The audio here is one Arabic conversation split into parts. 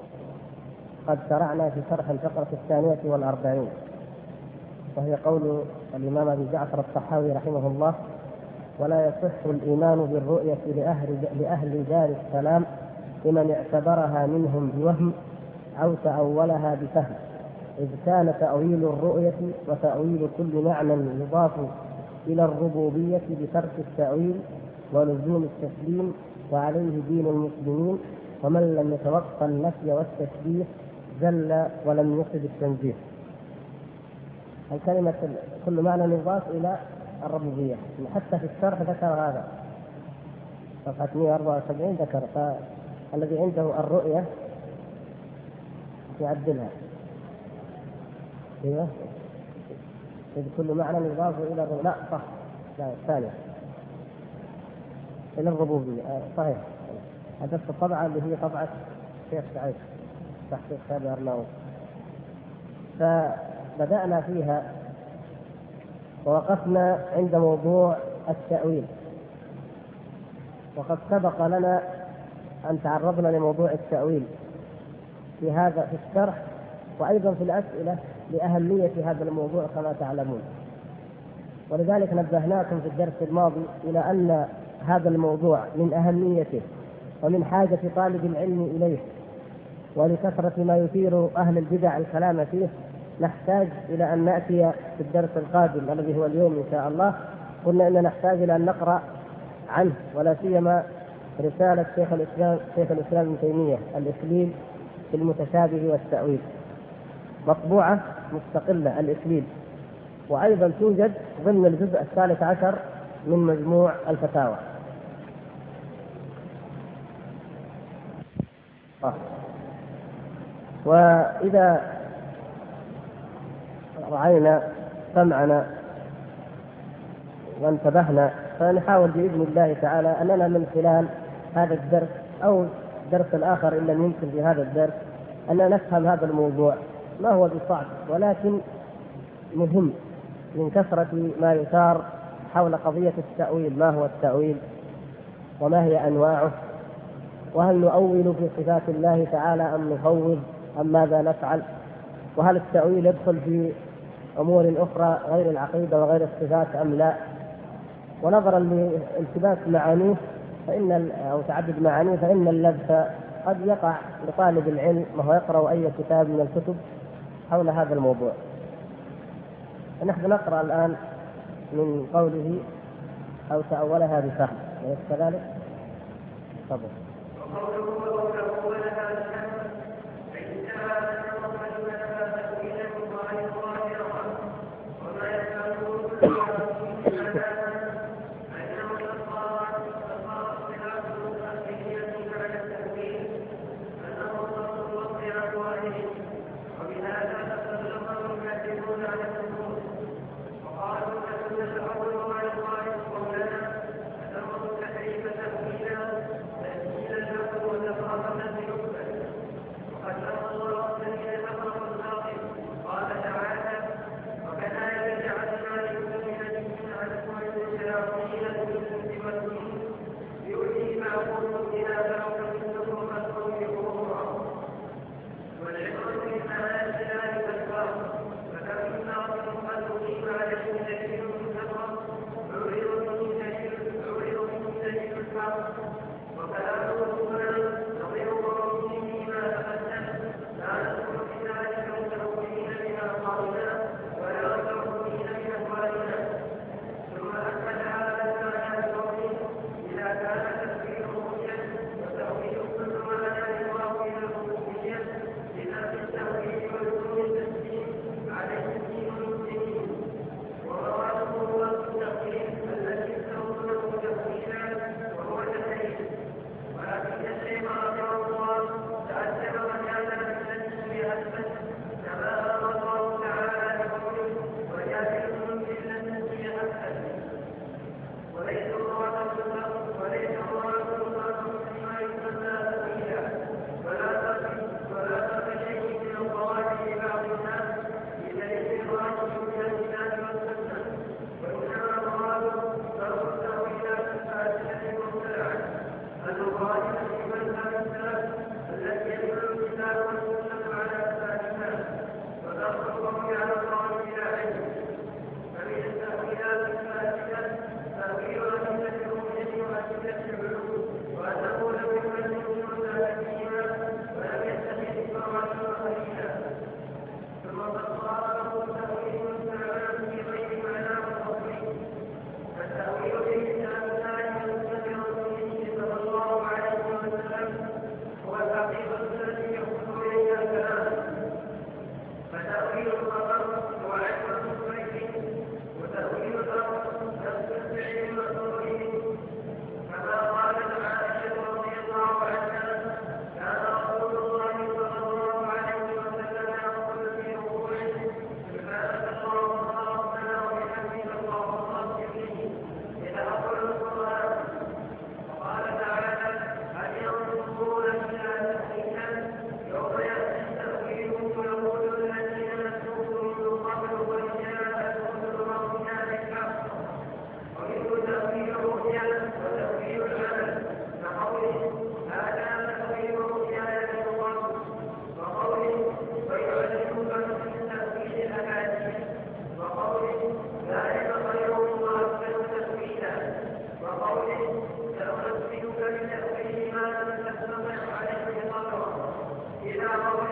قد شرعنا في شرح الفقرة 42، وهي قول الإمام أبي جعفر الطحاوي رحمه الله: ولا يصح الإيمان بالرؤية لأهل دار السلام لمن اعتبرها منهم بوهم أو تأولها بفهم، إذ كان تأويل الرؤية وتأويل كل معنى يضاف إلى الربوبية بترك التأويل ولزوم التسليم، وعليه دين المسلمين، ومن لم يتوقع النفي والتشبيه زل ولم يصب التنزيه. الكلمة كل معنى يضاف إلى الربوبية، حتى في الشرح ذكر هذا، صفحة 174 ذكر، فالذي عنده الرؤية يعدلها. ايوه، إذ كل معنى يضاف إلى الربوبية، لا صح، لا الثانية إلى الربوبية، صحيح. هذا الطبعة اللي هي طبعة شيخ سعيد تحقيق سابق أرناؤوط. فبدأنا فيها ووقفنا عند موضوع التأويل، وقد سبق لنا أن تعرضنا لموضوع التأويل في هذا في الشرح، وأيضا في الأسئلة لأهمية هذا الموضوع كما تعلمون، ولذلك نبهناكم في الدرس الماضي إلى أن هذا الموضوع من أهميته ومن حاجة طالب العلم إليه، ولكثرة ما يثير أهل البدع الكلام فيه نحتاج إلى أن نأتي في الدرس القادم الذي هو اليوم إن شاء الله. قلنا أن نحتاج إلى أن نقرأ عنه، ولا سيما رسالة شيخ الإسلام ابن تيمية الإكليل في المتشابه والتأويل، مطبوعة مستقلة الإكليل، وأيضا توجد ضمن الجزء 13 من مجموع الفتاوى. وإذا رعينا سمعنا وانتبهنا فنحاول بإذن الله تعالى أننا من خلال هذا الدرس أو الدرس الآخر إن لم يمكن في هذا الدرس أن نفهم هذا الموضوع، ما هو بصعب ولكن مهم من كثرة ما يثار حول قضية التأويل. ما هو التأويل وما هي أنواعه، وهل نؤول في صفات الله تعالى أم نفوض أم ماذا نفعل، وهل التأويل يدخل في أمور أخرى غير العقيدة وغير الصفات أم لا. ونظرا لالتباس معانيه أو تعدد معانيه فإن اللبس قد يقع لطالب العلم وهو يقرأ أي كتاب من الكتب حول هذا الموضوع. فنحن نقرأ الآن من قوله أو تأولها بفهم، أليس كذلك؟ تفضل.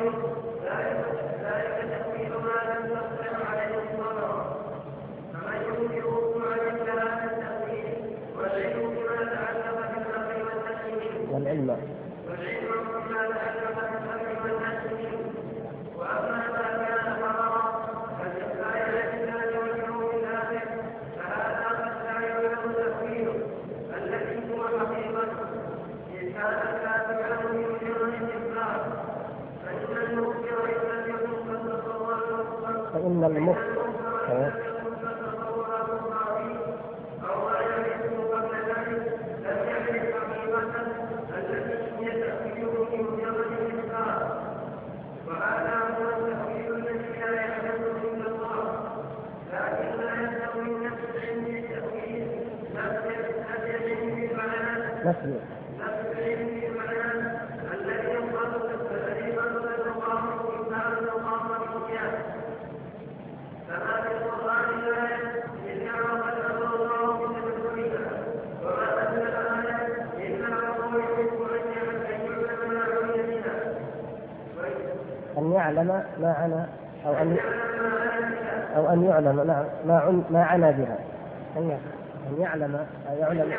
والعلم. فإن المخ نفسه. أن يعلم ما عنا أو أن يعلم ما عنا بها. أن يعلم يعلم.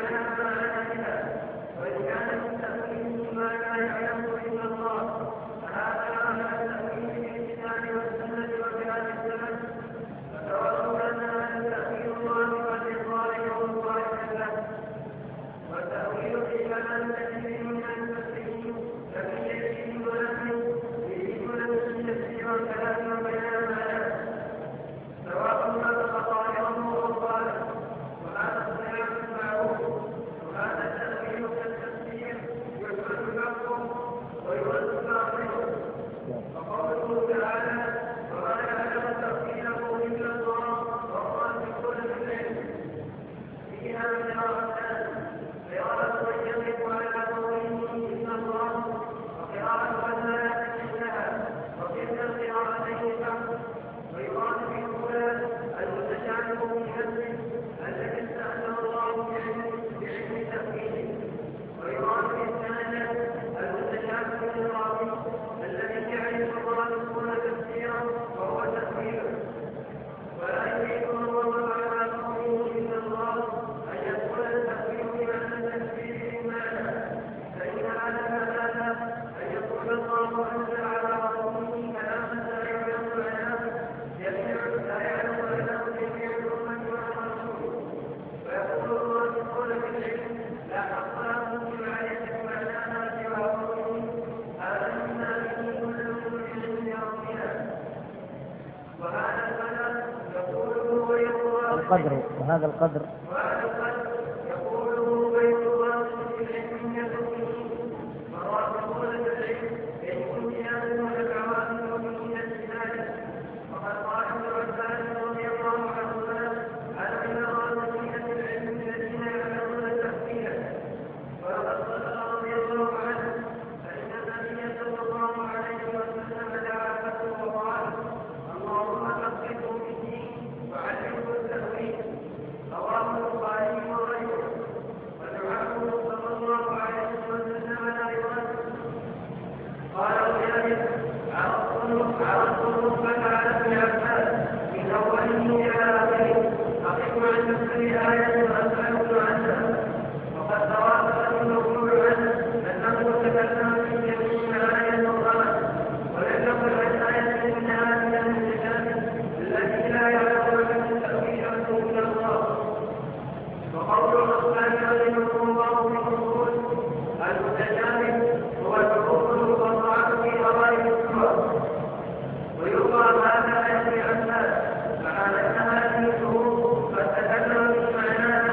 القدر، وهذا القدر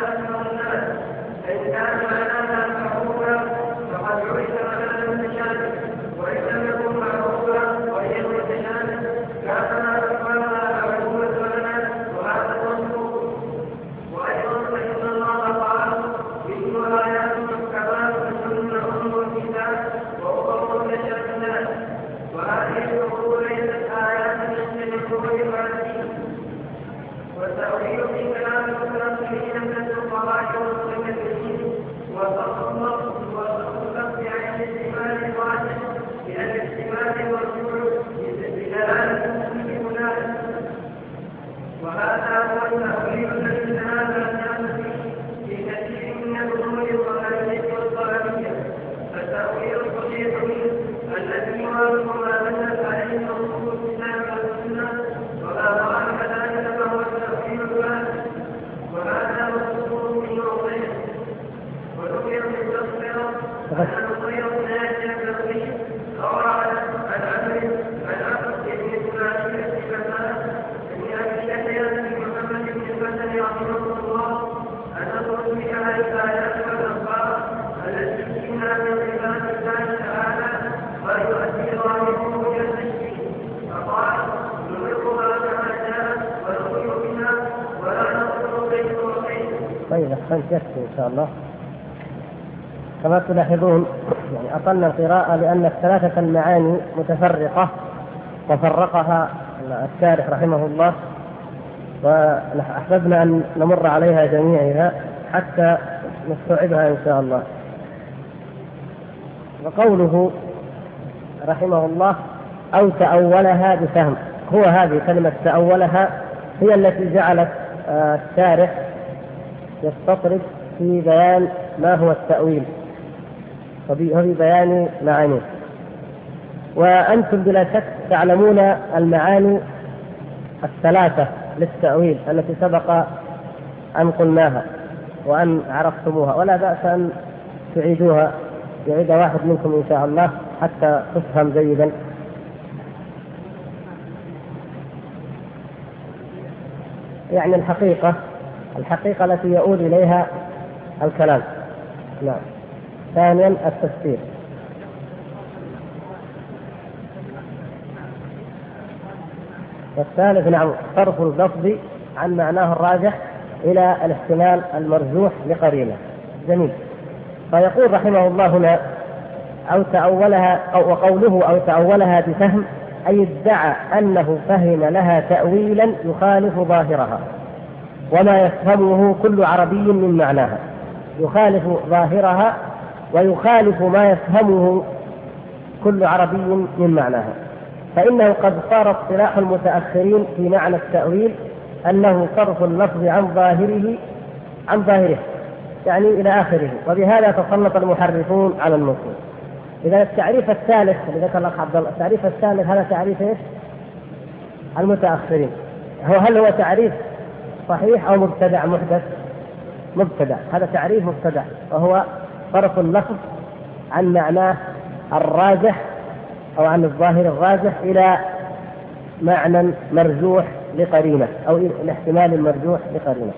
فإن كان معناها المعقولة فقد عرف معنى المتشابه طيب أحسنت يكفي إن شاء الله. كما تلاحظون يعني أطلنا القراءة لأن الثلاثة المعاني متفرقة وفرقها الشارح رحمه الله، وأحببنا أن نمر عليها جميعها حتى نستوعبها إن شاء الله. وقوله رحمه الله أو تأولها بفهم، هو هذه كلمة تأولها هي التي جعلت الشارح يستطرد في بيان ما هو التأويل وفي بيان معانيه. وأنتم بلا شك تعلمون المعاني الثلاثة للتأويل التي سبق أن قلناها وأن عرفتموها، ولا بأس أن تعيدوها، يعيد واحد منكم إن شاء الله حتى تفهم جيدا. يعني الحقيقة التي يؤول إليها الكلام. نعم. ثانيا التفسير. والثالث نعم صرف اللفظ عن معناه الراجح إلى الاحتمال المرجوح لقرينة. جميل. فيقول رحمه الله هنا أو تأولها، وقوله أو تأولها بفهم أي ادعى أنه فهم لها تأويلا يخالف ظاهرها وما يفهمه كل عربي من معناها، يخالف ظاهرها ويخالف ما يفهمه كل عربي من معناها. فإنه قد صار اصطلاح المتأخرين في معنى التأويل أنه صرف اللفظ عن ظاهره يعني إلى آخره، وبهذا تسلط المحرفون على النصوص. إذا التعريف الثالث اللي ذكر الأخ عبد الله، التعريف الثالث هذا تعريف إيش؟ المتأخرين. هل هو تعريف صحيح أو مبتدع محدث؟ مبتدع. هذا تعريف مبتدع، وهو صرف اللفظ عن معناه الراجح أو عن الظاهر الراجح إلى معنى مرجوح لقرينة أو الاحتمال المرجوح لقرينة.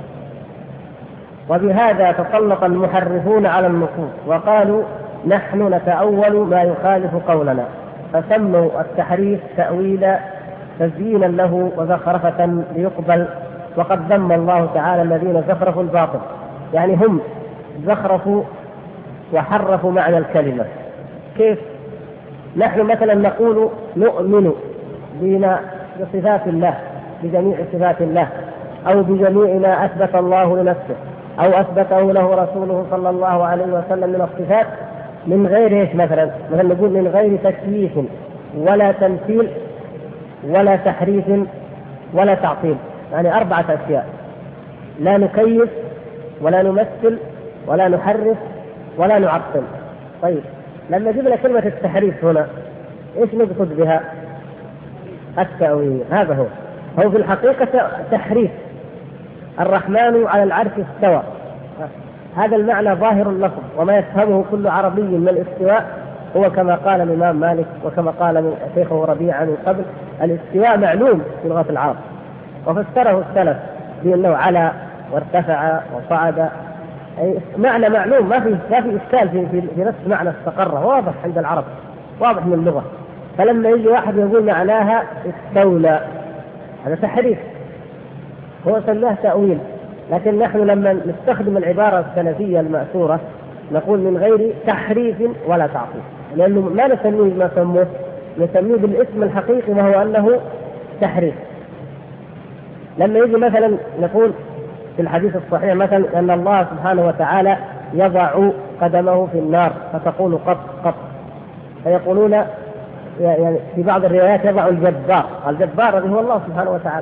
وبهذا تسلط المحرفون على النصوص وقالوا نحن نتأول ما يخالف قولنا، فسموا التحريف تأويلا تزيينا له وزخرفة ليقبل. وقد ذم الله تعالى الذين زخرفوا الباطل، يعني هم زخرفوا وحرفوا معنى الكلمة. كيف؟ نحن مثلا نقول نؤمن بصفات الله، بجميع صفات الله، أو بجميع ما أثبت الله لنفسه أو أثبته له رسوله صلى الله عليه وسلم من الصفات، من غير إيش؟ مثلا نقول من غير تكييف ولا تمثيل ولا تحريف ولا تعطيل، يعني 4 أشياء: لا نكيف ولا نمثل ولا نحرف ولا نعطل. طيب لما جبنا كلمة التحريف هنا إيش نقصد بها؟ التأويل. هذا هو في الحقيقة تحريف. الرحمن على العرش استوى، هذا المعنى ظاهر اللفظ، وما يفهمه كل عربي من الاستواء هو كما قال الإمام مالك وكما قال شيخه ربيعة من قبل: الاستواء معلوم في لغة العرب، وفسره السلف بأنه على وارتفع وصعد، أي معنى معلوم، ما في إشكال في نفس معنى استقر، واضح عند العرب، واضح من اللغة. فلما يجي واحد يقول معناها استولى، هذا تحريف، هو سماه تأويل. لكن نحن لما نستخدم العبارة السلفية المأثورة نقول من غير تحريف ولا تعطيل، لأنه ما نسميه ما سموه، نسميه بالاسم الحقيقي وهو أنه تحريف. لما يجي مثلا نقول في الحديث الصحيح مثلا أن الله سبحانه وتعالى يضع قدمه في النار فتقول قط قط، فيقولون يعني في بعض الروايات يضع الجبار، الجبار الذي هو الله سبحانه وتعالى،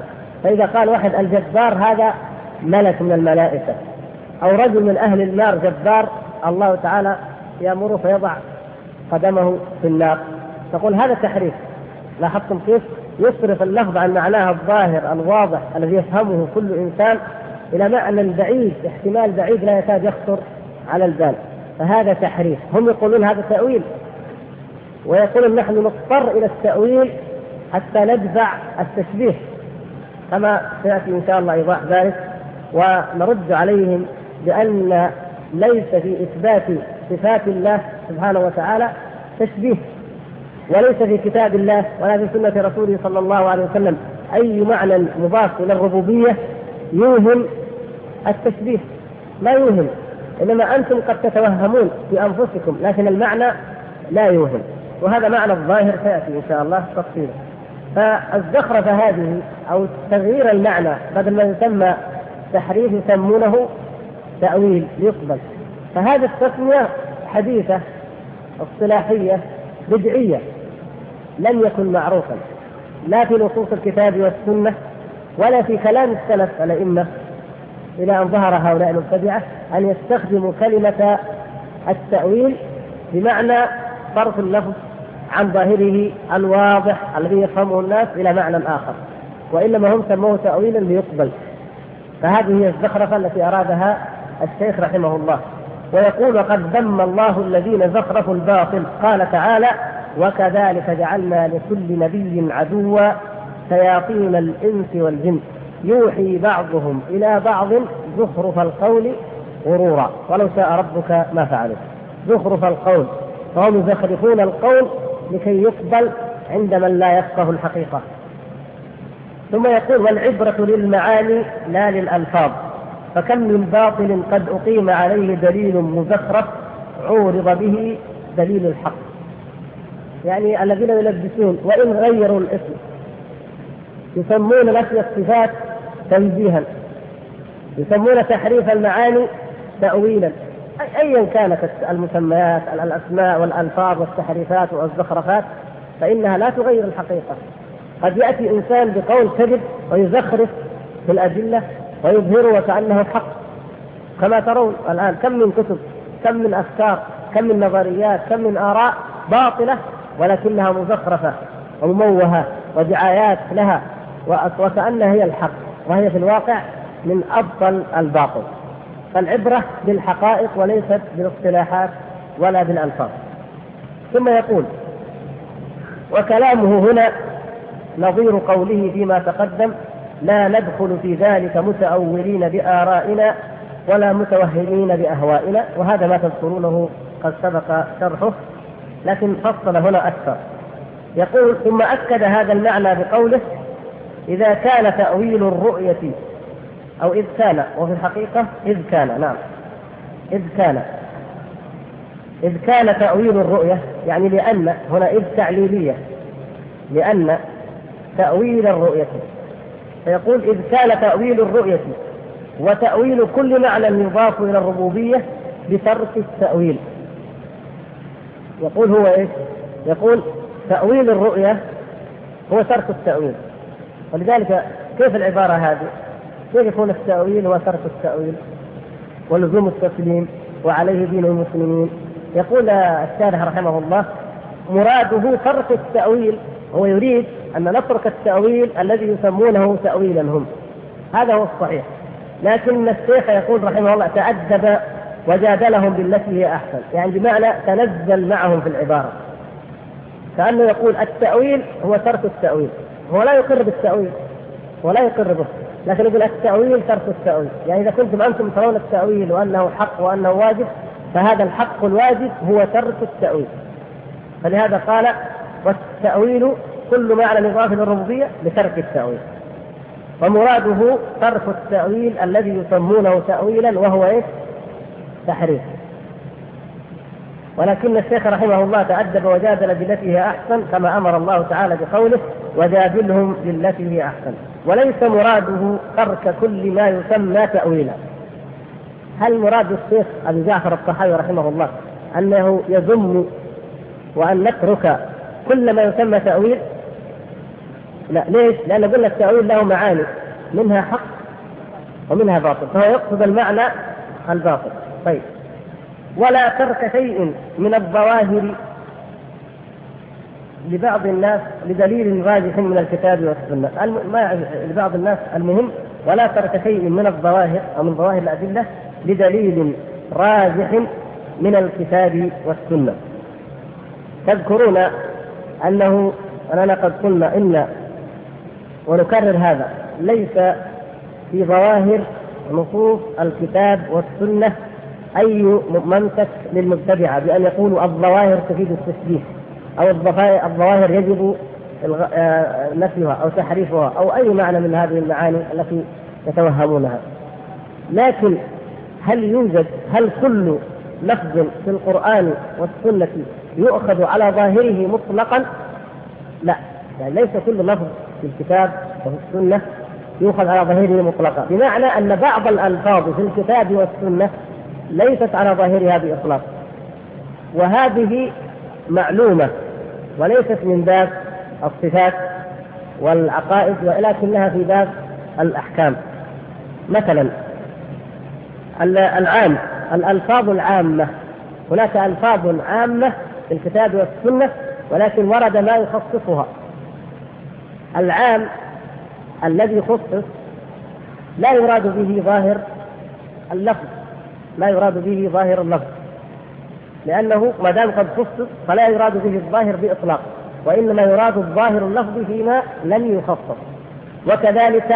فإذا قال واحد الجبار هذا ملك من الملائكة، أو رجل من أهل النار جبار، الله تعالى يأمره فيضع قدمه في النار، تقول هذا تحريف. لاحظتم كيف يصرف اللفظ عن معناها الظاهر الواضح الذي يفهمه كل إنسان إلى معنى بعيد، احتمال بعيد لا يكاد يخطر على البال، فهذا تحريف. هم يقولون هذا تأويل، ويقولون نحن نضطر إلى التأويل حتى ندفع التشبيه، كما سيأتي إن شاء الله إيضاح ذلك. ونرد عليهم بأن ليس في إثبات صفات الله سبحانه وتعالى تشبيه، وليس في كتاب الله ولا في سنة رسوله صلى الله عليه وسلم أي معنى مضاف إلى الربوبية يوهم التشبيه، لا يوهم، إنما أنتم قد تتوهمون في أنفسكم لكن المعنى لا يوهم، وهذا معنى الظاهر سيأتي إن شاء الله تفصيله. فالزخرفة هذه أو تغيير المعنى بدل ما يسمى تحريف يسمونه تأويل ليقبل، فهذه التسمية حديثة اصطلاحية بدعية، لم يكن معروفا لا في نصوص الكتاب والسنة ولا في كلام السلف الأئمة إلى أن ظهر هؤلاء المبتدعة أن يستخدموا كلمة التأويل بمعنى صرف اللفظ عن ظاهره الواضح الذي يفهمه الناس إلى معنى آخر، وإنما هم سموه تأويلا ليقبل. فهذه هي الزخرفة التي أرادها الشيخ رحمه الله. ويقول وقد ذم الله الذين زخرفوا الباطل، قال تعالى وكذلك جعلنا لكل نبي عدوا شياطين الإنس والجن يوحي بعضهم إلى بعض زخرف القول غرورا ولو شاء ربك ما فعلوا. زخرف القول، فهم يزخرفون القول لكي يقبل عند من لا يفقه الحقيقة. ثم يقول والعبرة للمعاني لا للألفاظ، فكم من باطل قد أقيم عليه دليل مزخرف عورض به دليل الحق. يعني الذين يلبسون وإن غيروا الاسم يسمون نفي الصفات تنزيها، يسمون تحريف المعاني تأويلا، أيا كانت المسميات الأسماء والألفاظ والتحريفات والزخرفات فإنها لا تغير الحقيقة. قد يأتي إنسان بقول كذب ويزخرف في الأدلة ويظهره وكأنه حق، كما ترون الآن كم من كتب، كم من أفكار، كم من نظريات، كم من آراء باطلة ولكنها مزخرفة ومموهة ودعايات لها وكأنها هي الحق، وهي في الواقع من أبطل الباطل. فالعبرة بالحقائق وليست بالاصطلاحات ولا بالألفاظ. ثم يقول وكلامه هنا نظير قوله فيما تقدم لا ندخل في ذلك متأولين بآرائنا ولا متوهمين بأهوائنا، وهذا ما تذكرونه قد سبق شرحه لكن فصل هنا أكثر. يقول ثم أكد هذا المعنى بقوله إذا كان تأويل الرؤية أو إذ كان، وفي الحقيقة إذ كان، نعم إذ كان تأويل الرؤية، يعني لأن هنا إذ تعليلية، لأن تأويل الرؤية، فيقول إذ كان تأويل الرؤية وتأويل كل معنى يضاف إلى الربوبية بترك التأويل. يقول هو إيش؟ يقول تأويل الرؤية هو ترك التأويل. ولذلك كيف العبارة هذه؟ كيف يكون التأويل هو ترك التأويل ولزوم التسليم وعليه دين المسلمين؟ يقول الشارح رحمه الله مراده ترك التأويل، هو يريد أن نترك التأويل الذي يسمونه تأويلا هم، هذا هو الصحيح. لكن الشيخ يقول رحمه الله تأدب وجادلهم بالتي هي أحسن، يعني بمعنى تنزل معهم في العبارة، كأنه يقول التأويل هو ترك التأويل، هو لا يقر بالتأويل ولا يقر به، لكن يقول التأويل ترك التأويل. يعني إذا كنتم أنتم ترون التأويل وأنه حق وأنه واجب، فهذا الحق الواجب هو ترك التأويل. فلهذا قال والتأويل كل معنى يضاف إلى الربوبية بترك التأويل، ومراده ترك التأويل الذي يسمونه تأويلا وهو إيه؟ تحريف. ولكن الشيخ رحمه الله تأدب وجادل بالتي هي أحسن كما أمر الله تعالى بقوله وجادلهم بالتي هي أحسن، وليس مراده ترك كل ما يسمى تأويلا. هل مراد الشيخ أبي جعفر الطحاوي رحمه الله أنه يذم وأن نترك كل ما يسمى تأويل؟ لا. ليش؟ لأن قلنا التأويل له معاني، منها حق ومنها باطل، فهو يقصد المعنى الباطل. طيب، ولا ترك شيء من الظواهر لبعض الناس لدليل راجح من الكتاب والسنة. لبعض الناس المهم ولا ترك شيء من الظواهر أو من ظواهر الأدلة لدليل راجح من الكتاب والسنة. تذكرون أننا قد قلنا إن، ونكرر هذا، ليس في ظواهر نصوص الكتاب والسنة أي منطق للمبتدعة بأن يقولوا الظواهر تفيد التشبيه، أو الظواهر يجب نفيها أو تحريفها أو أي معنى من هذه المعاني التي يتوهمونها. لكن هل كل لفظ في القرآن والسنة يؤخذ على ظاهره مطلقا؟ لا، يعني ليس كل لفظ في الكتاب وفي السنة يؤخذ على ظاهره مطلقا، بمعنى أن بعض الألفاظ في الكتاب والسنة ليست على ظاهرها بإطلاق، وهذه معلومة وليست من باب الصفات والعقائد ولكنها في باب الأحكام. مثلا الألفاظ العامة، هناك ألفاظ عامة في الكتاب والسنة ولكن ورد ما يخصصها. العام الذي خصص لا يراد به ظاهر اللفظ، لا يراد به ظاهر اللفظ، لأنه ما دام قد خصص فلا يراد به الظاهر بإطلاق، وإنما يراد الظاهر اللفظ فيما لم يخصص. وكذلك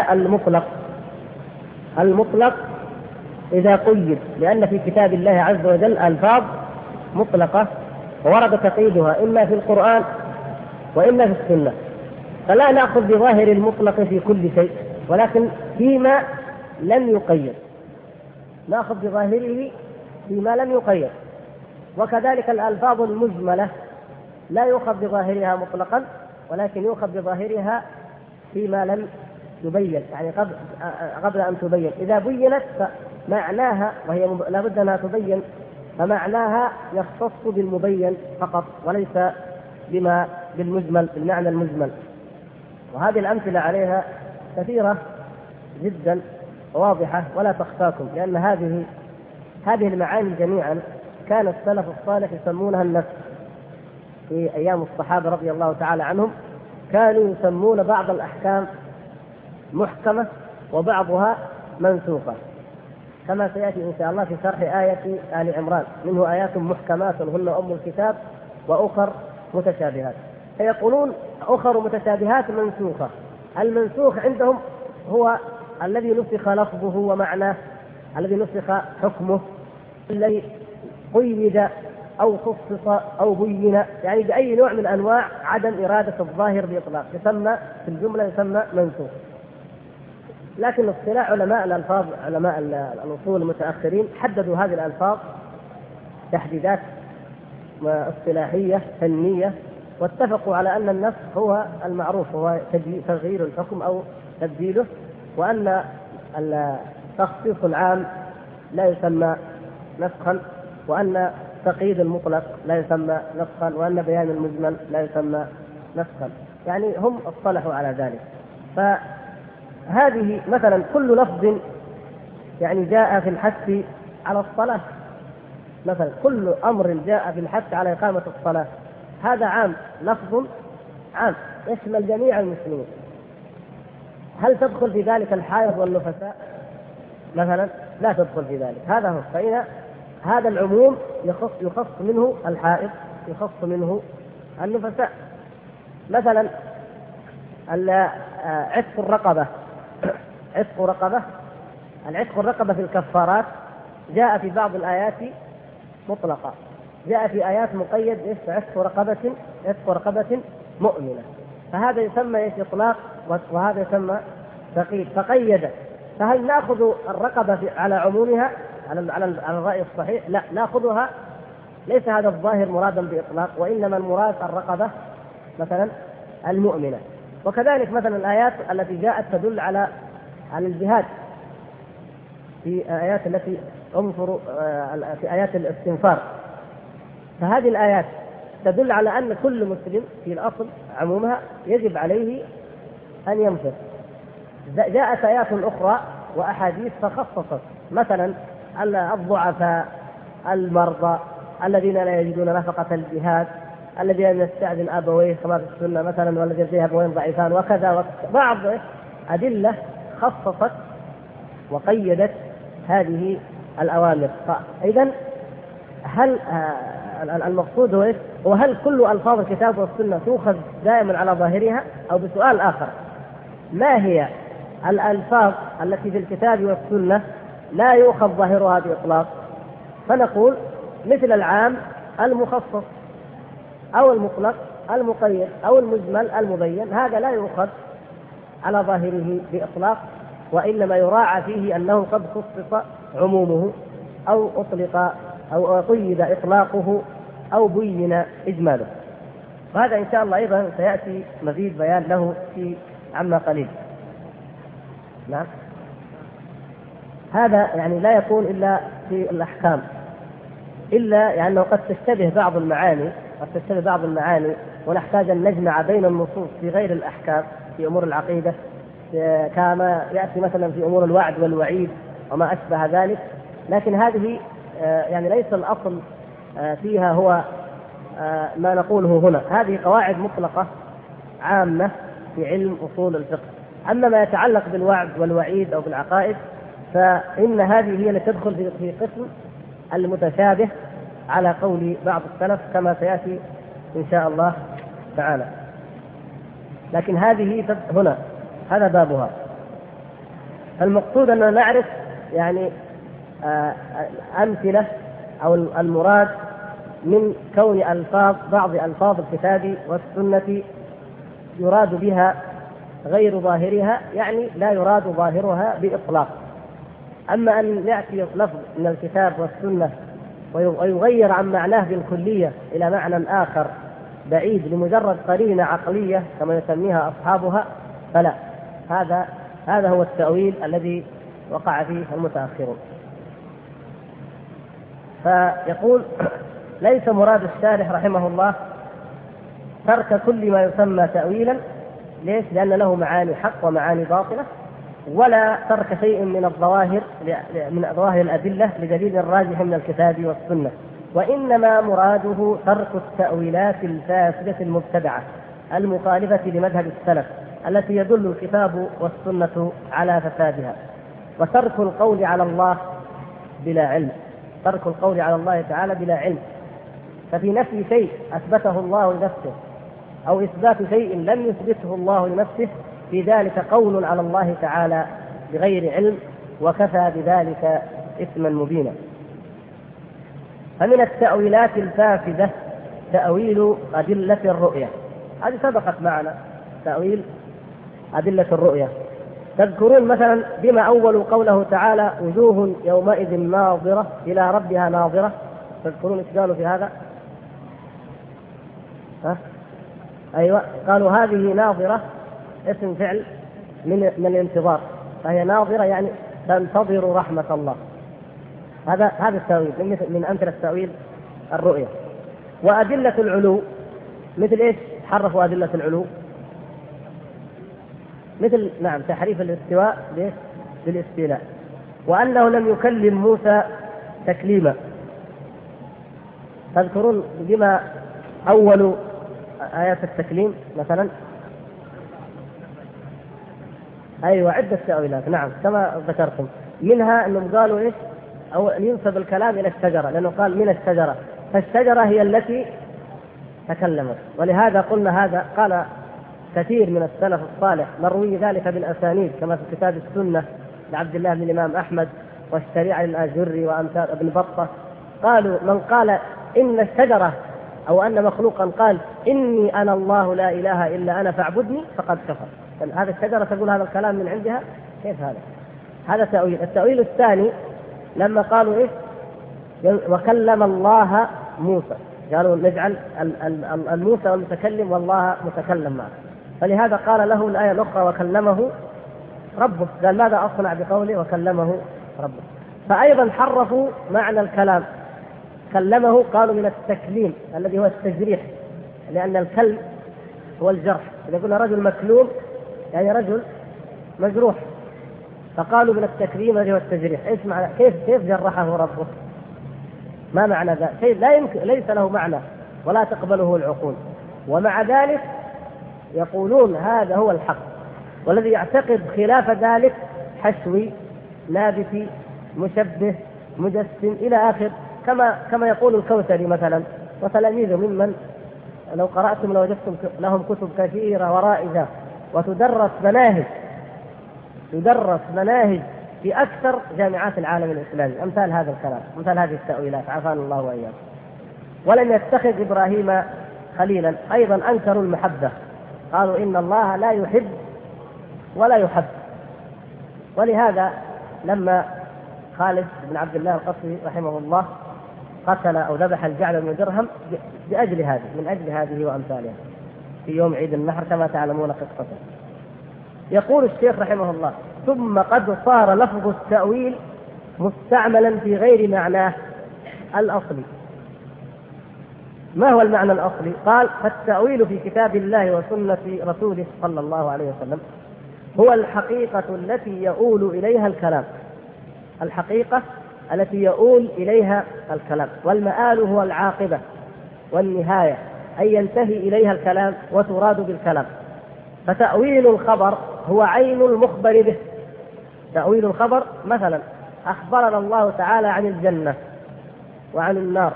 المطلق إذا قيد، لأن في كتاب الله عز وجل ألفاظ مطلقة وورد تقييدها إما في القرآن وإما في السنة، فلا نأخذ بظاهر المطلق في كل شيء، ولكن فيما لم يقيد نأخذ بظاهره فيما لم يقيد. وكذلك الألفاظ المجملة لا يؤخذ بظاهرها مطلقا، ولكن يؤخذ بظاهرها فيما لم يبين، يعني قبل أن تبين. إذا بينت فمعناها، وهي لا بد أنها تبين، فمعناها يختص بالمبين فقط وليس بالمجمل، بالمعنى المجمل. وهذه الأمثلة عليها كثيرة جدا واضحة ولا تخفاكم، لأن هذه المعاني جميعا كان السلف الصالح يسمونها النسخ. في أيام الصحابة رضي الله تعالى عنهم كانوا يسمون بعض الأحكام محكمة وبعضها منسوخة، كما سيأتي إن شاء الله في شرح آية آل عمران: منه آيات محكمات هن أم الكتاب وأخر متشابهات. فيقولون أخر متشابهات منسوخة. المنسوخ عندهم هو الذي نسخ لفظه ومعناه، الذي نسخ حكمه، الذي قيد أو خصص أو بين، يعني بأي نوع من أنواع عدم إرادة الظاهر بإطلاق يسمى في الجملة يسمى منسوخ. لكن اصطلاح علماء الألفاظ، علماء الأصول المتأخرين، حددوا هذه الألفاظ تحديدات اصطلاحية فنية، واتفقوا على أن النسخ هو المعروف، هو تغيير الحكم أو تبديله، وأن التخصيص العام لا يسمى نسخا، وأن تقييد المطلق لا يسمى نسخا، وأن بيان المجمل لا يسمى نسخا. يعني هم اصطلحوا على ذلك. فهذه مثلا كل لفظ يعني جاء في الحث على الصلاة، مثلا كل أمر جاء في الحث على إقامة الصلاة، هذا عام، لفظ عام يشمل جميع المسلمين. هل تدخل في ذلك الحائض والنفساء مثلا؟ لا تدخل في ذلك. هذا هو. فإن هذا العموم يخص منه الحائض، يخص منه النفساء. مثلا عتق الرقبة، العتق الرقبة في الكفارات جاء في بعض الآيات مطلقة، جاء في آيات مقيد عتق رقبة مؤمنة، فهذا يسمى إطلاق وهذا يسمى تقييد، فقيد. فهل نأخذ الرقبة على عمومها على الرأي الصحيح؟ لا، نأخذها، ليس هذا الظاهر مرادا بإطلاق، وإنما المراد الرقبة مثلا المؤمنة. وكذلك مثلا الآيات التي جاءت تدل على الجهاد، في آيات التي انظروا في آيات الاستنفار، فهذه الآيات تدل على أن كل مسلم في الأصل عمومها يجب عليه أن ينفر، جاءت آيات أخرى وأحاديث فخصصت مثلا الضعفاء، المرضى، الذين لا يجدون نفقة الجهاد، الذين يستأذن أبويه كما في السنة مثلا، والذي لديه أبوين ضعيفان وكذا. بعض أدلة خصصت وقيدت هذه الأوامر. إذن هل المقصود هو إيش؟ وهل كل ألفاظ الكتاب والسنة تؤخذ دائما على ظاهرها؟ أو بسؤال آخر: ما هي الألفاظ التي في الكتاب والسنة لا يؤخذ ظاهرها بإطلاق؟ فنقول مثل العام المخصص، أو المطلق المقيد، أو المجمل المبين، هذا لا يؤخذ على ظاهره بإطلاق، وإنما يراعى فيه أنه قد خصص عمومه، أو أطلق أو قيد إطلاقه، أو بين إجماله. وهذا إن شاء الله أيضا سيأتي مزيد بيان له في عما قليل. نعم، هذا يعني لا يكون إلا في الأحكام، إلا يعني قد تشتبه بعض المعاني، ونحتاج أن نجمع بين النصوص في غير الأحكام في أمور العقيدة، كما يأتي مثلا في أمور الوعد والوعيد وما أشبه ذلك. لكن هذه يعني ليس الأصل فيها هو ما نقوله هنا. هذه قواعد مطلقة عامة في علم أصول الفقه. أما ما يتعلق بالوعد والوعيد أو بالعقائد فإن هذه هي التي تدخل في قسم المتشابه على قول بعض السلف كما سيأتي إن شاء الله تعالى. لكن هذه هنا هذا بابها. المقصود أننا نعرف يعني أمثلة أو المراد من كون بعض ألفاظ الكتاب والسنة يراد بها غير ظاهرها، يعني لا يراد ظاهرها بإطلاق. أما أن يأتي لفظ من الكتاب والسنة ويغير عن معناه بالكلية إلى معنى آخر بعيد لمجرد قرينة عقلية كما يسميها أصحابها، فلا، هذا هو التأويل الذي وقع فيه المتأخرون. فيقول: ليس مراد الشارح رحمه الله ترك كل ما يسمى تأويلا. ليش؟ لأن له معاني حق ومعاني باطلة، ولا ترك شيء من ظواهر الأدلة لدليل راجح من الكتاب والسنة، وإنما مراده ترك التأويلات الفاسدة المبتدعة المخالفة لمذهب السلف التي يدل الكتاب والسنة على فسادها، وترك القول على الله بلا علم، ترك القول على الله تعالى بلا علم. ففي نفي شيء أثبته الله لنفسه أو إثبات شيء لم يثبته الله لنفسه، في ذلك قول على الله تعالى بغير علم، وكفى بذلك إثما مبينا. فمن التأويلات الفاسدة تأويل أدلة الرؤية. هذه سبقت معنا، تأويل أدلة الرؤية. تذكرون مثلا بما أول قوله تعالى: وجوه يومئذ ناظرة إلى ربها ناظرة. تذكرون إيش قالوا في هذا؟ أيوة، قالوا هذه ناظرة اسم فعل من الانتظار، فهي ناظرة يعني تنتظر رحمة الله. هذا التأويل من أمثلة التأويل الرؤية. وأدلة العلو مثل إيش؟ حرفوا أدلة العلو مثل تحريف الاستواء بالاستيلاء، وأنه لم يكلم موسى تكليما. تذكرون بما أول آيات التكليم مثلا؟ أيوة، عدة تأويلات نعم كما ذكرتم. منها أنهم قالوا إيش؟ أو ينسب الكلام إلى الشجرة، لأنه قال من الشجرة، فالشجرة هي التي تكلمت. ولهذا قلنا هذا قال كثير من السلف الصالح، مروي ذلك بالأسانيد كما في كتاب السنة لعبد الله بن الإمام أحمد، والشريعة للآجري وأمثال ابن بطة. قالوا: من قال إن الشجرة أو أن مخلوقا قال إني أنا الله لا إله إلا أنا فاعبدني فقد كفر. هذا الشجرة تقول هذا الكلام من عندها؟ كيف هذا تأويل. التأويل الثاني لما قالوا إيش؟ وكلم الله موسى، قالوا نجعل الموسى المتكلم والله متكلم معه، فلهذا قال له الآية الأخرى: وكلمه ربه. قال ماذا أصنع بقوله وكلمه ربه؟ فأيضا حرفوا معنى الكلام. كلمه قالوا من التكليم الذي هو التجريح، لأن الكلم هو الجرح. إذا قلنا رجل مكلوم يعني رجل مجروح، فقالوا من التكريم الذي هو التجريح. ايش معنى؟ كيف جرحه ربه؟ ما معنى ذا؟ شيء لا يمكن، ليس له معنى ولا تقبله العقول، ومع ذلك يقولون هذا هو الحق. والذي يعتقد خلاف ذلك حشوي، نابتي، مشبه، مجسم إلى آخر، كما يقول الكوثري مثلا وتلاميذه، ممن لو قرأتم لوجدتم لهم كتب كثيرة ورائدة وتدرس مناهج في أكثر جامعات العالم الإسلامي، أمثال هذا الكلام، أمثال هذه التأويلات، عافانا الله وإياكم. ولم يتخذ إبراهيم خليلا، أيضا أنكروا المحبة، قالوا إن الله لا يحب ولا يحب. ولهذا لما خالد بن عبد الله القصري رحمه الله قتل أو ذبح الجعد بن درهم من أجل هذه وأمثالها في يوم عيد النحر كما تعلمون قصته. يقول الشيخ رحمه الله: ثم قد صار لفظ التأويل مستعملا في غير معناه الأصلي. ما هو المعنى الأصلي؟ قال: فالتأويل في كتاب الله وسنة رسوله صلى الله عليه وسلم هو الحقيقة التي يؤول إليها الكلام، الحقيقة التي يؤول إليها الكلام، والمآل هو العاقبة والنهاية، أي ينتهي إليها الكلام وتراد بالكلام. فتأويل الخبر هو عين المخبر به. تأويل الخبر مثلا أخبرنا الله تعالى عن الجنة وعن النار،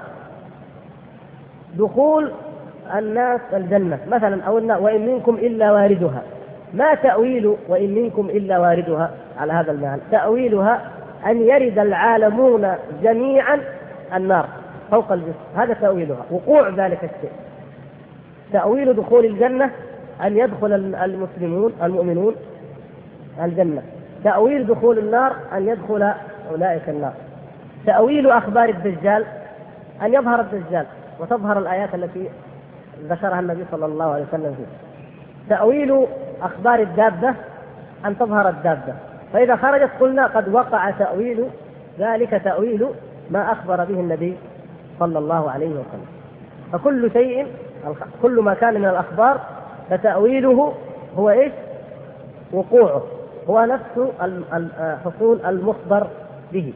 دخول الناس الجنة مثلا، أو وإن منكم إلا واردها. ما تأويل وإن منكم إلا واردها على هذا المعنى؟ تأويلها أن يرد العالمون جميعا النار فوق الجسر، هذا تأويلها، وقوع ذلك الشيء. تأويل دخول الجنة أن يدخل المؤمنون الجنة. تأويل دخول النار أن يدخل أولئك النار. تأويل أخبار الدجال أن يظهر الدجال وتظهر الآيات التي ذكرها النبي صلى الله عليه وسلم فيه. تأويل أخبار الدابة أن تظهر الدابة، فإذا خرجت قلنا قد وقع تأويل ذلك، تأويل ما أخبر به النبي صلى الله عليه وسلم. فكل شيء، كل ما كان من الأخبار فتأويله هو إيش؟ وقوعه، هو نفس حصول المخبر به.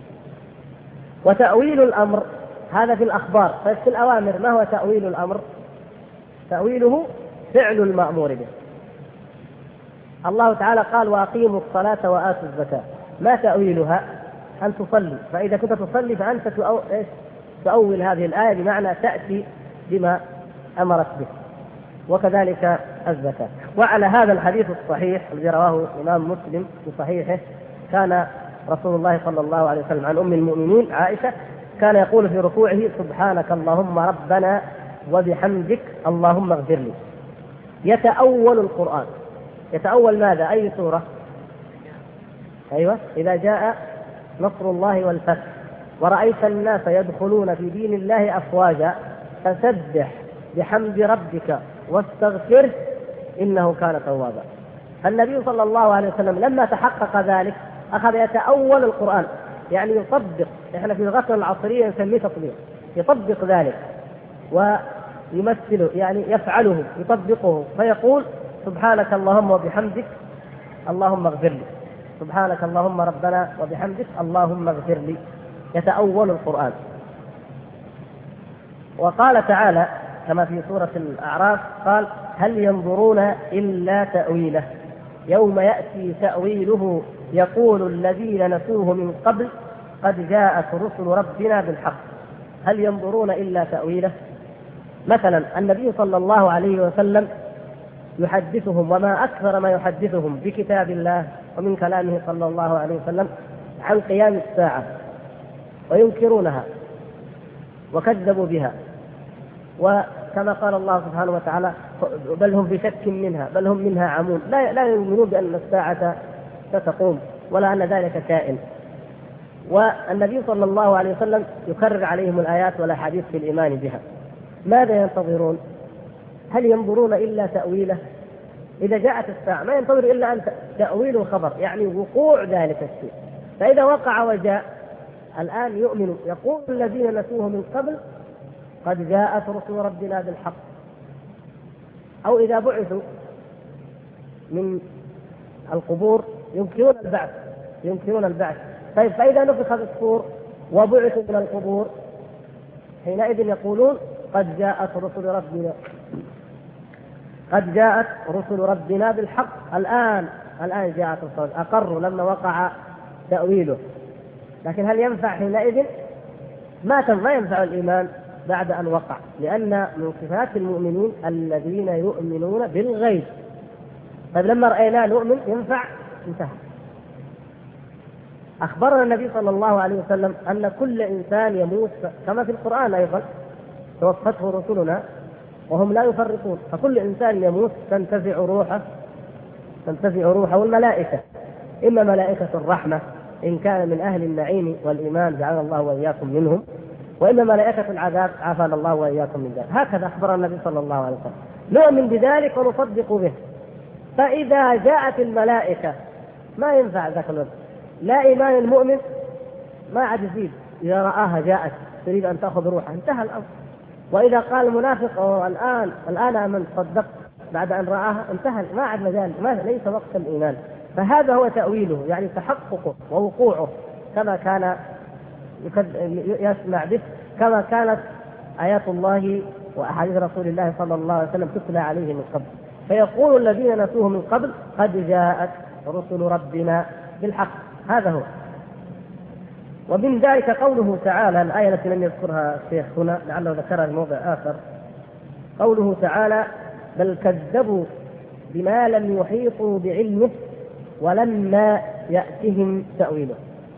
وتأويل الأمر هذا في الأخبار. ففي الأوامر ما هو تأويل الأمر؟ تأويله فعل المأمور به. الله تعالى قال: وأقيموا الصلاة وآتوا الزكاة. ما تأويلها؟ أن تصلي. فإذا كنت تصلي فأنت تؤول هذه الآية بمعنى تأتي بما أمرت به. وكذلك الزكاة. وعلى هذا الحديث الصحيح الذي رواه الإمام مسلم في صحيحه، كان رسول الله صلى الله عليه وسلم عن أم المؤمنين عائشة كان يقول في ركوعه: سبحانك اللهم ربنا وبحمدك اللهم اغفر لي. يتأول القرآن. يتأول ماذا؟ أي سورة؟ أيوة: إذا جاء نصر الله والفتح ورأيت الناس يدخلون في دين الله أفواجا فسبح بحمد ربك واستغفره إنه كان توابا. النبي صلى الله عليه وسلم لما تحقق ذلك أخذ يتأول القرآن، يعني يطبق. إحنا في لغتنا العصرية نسميه تطبيق. يطبق ذلك ويمثله، يعني يفعله، يطبقه، فيقول: سبحانك اللهم وبحمدك اللهم اغفر لي. سبحانك اللهم ربنا وبحمدك اللهم اغفر لي. يتأول القرآن. وقال تعالى كما في سورة الأعراف قال: هل ينظرون إلا تأويله يوم يأتي تأويله يقول الذين نسوه من قبل قد جاءت رسل ربنا بالحق. هل ينظرون إلا تأويله؟ مثلا النبي صلى الله عليه وسلم يحدثهم، وما أكثر ما يحدثهم بكتاب الله ومن كلامه صلى الله عليه وسلم عن قيام الساعة، وينكرونها وكذبوا بها. وكما قال الله سبحانه وتعالى: بل هم في شك منها، بل هم منها عمون. لا يؤمنون بأن الساعة ستقوم ولا أن ذلك كائن. والنبي صلى الله عليه وسلم يكرر عليهم الآيات والأحاديث في الإيمان بها. ماذا ينتظرون؟ هل ينظرون إلا تأويله؟ إذا جاءت الساعة ما ينتظر إلا أن تأويل الخبر، يعني وقوع ذلك الشيء. فإذا وقع وجاء الآن يؤمن. يقول الذين نسوه من قبل قد جاءت رسل ربنا بالحق. أو إذا بعثوا من القبور ينكرون البعث. طيب فإذا نفخ في الصور وبعثوا من القبور حينئذ يقولون قد جاءت رسل ربنا بالحق. الآن جاءت الرسل، أقروا لما وقع تأويله. لكن هل ينفع حينئذ؟ ما ينفع الإيمان بعد أن وقع، لأن من صفات المؤمنين الذين يؤمنون بالغيب. طيب لما رأينا نؤمن ينفع؟ انتهى. أخبرنا النبي صلى الله عليه وسلم أن كل إنسان يموت، كما في القرآن أيضا توفته رسلنا وهم لا يفرطون، فكل إنسان يموت تنتزع روحه الملائكة، إما ملائكة الرحمة إن كان من أهل النعيم والإيمان جعلنا الله وإياكم منهم، وإما ملائكة العذاب عافانا الله وإياكم من ذلك. هكذا أخبر النبي صلى الله عليه وسلم، نؤمن بذلك ونصدق به. فإذا جاءت الملائكة ما ينفع ذاك الوقت، لا إيمان المؤمن ما عاد يزيد، إذا رآها جاءت تريد أن تأخذ روحها انتهى الأمر. وإذا قال المنافق الآن آمن صدقت بعد أن رآها انتهى، ما عاد مجال، ليس وقت الإيمان. فهذا هو تأويله، يعني تحققه ووقوعه كما كان يسمع به، كما كانت آيات الله وأحاديث رسول الله صلى الله عليه وسلم تتلى عليه من قبل. فيقول الذين نسوه من قبل قد جاءت رسل ربنا بالحق. هذا هو. ومن ذلك قوله تعالى، الآية التي لم يذكرها الشيخ هنا لعله ذكرها في موضع آخر، قوله تعالى بل كذبوا بما لم يحيطوا بعلمه ولما يأتهم تأويله.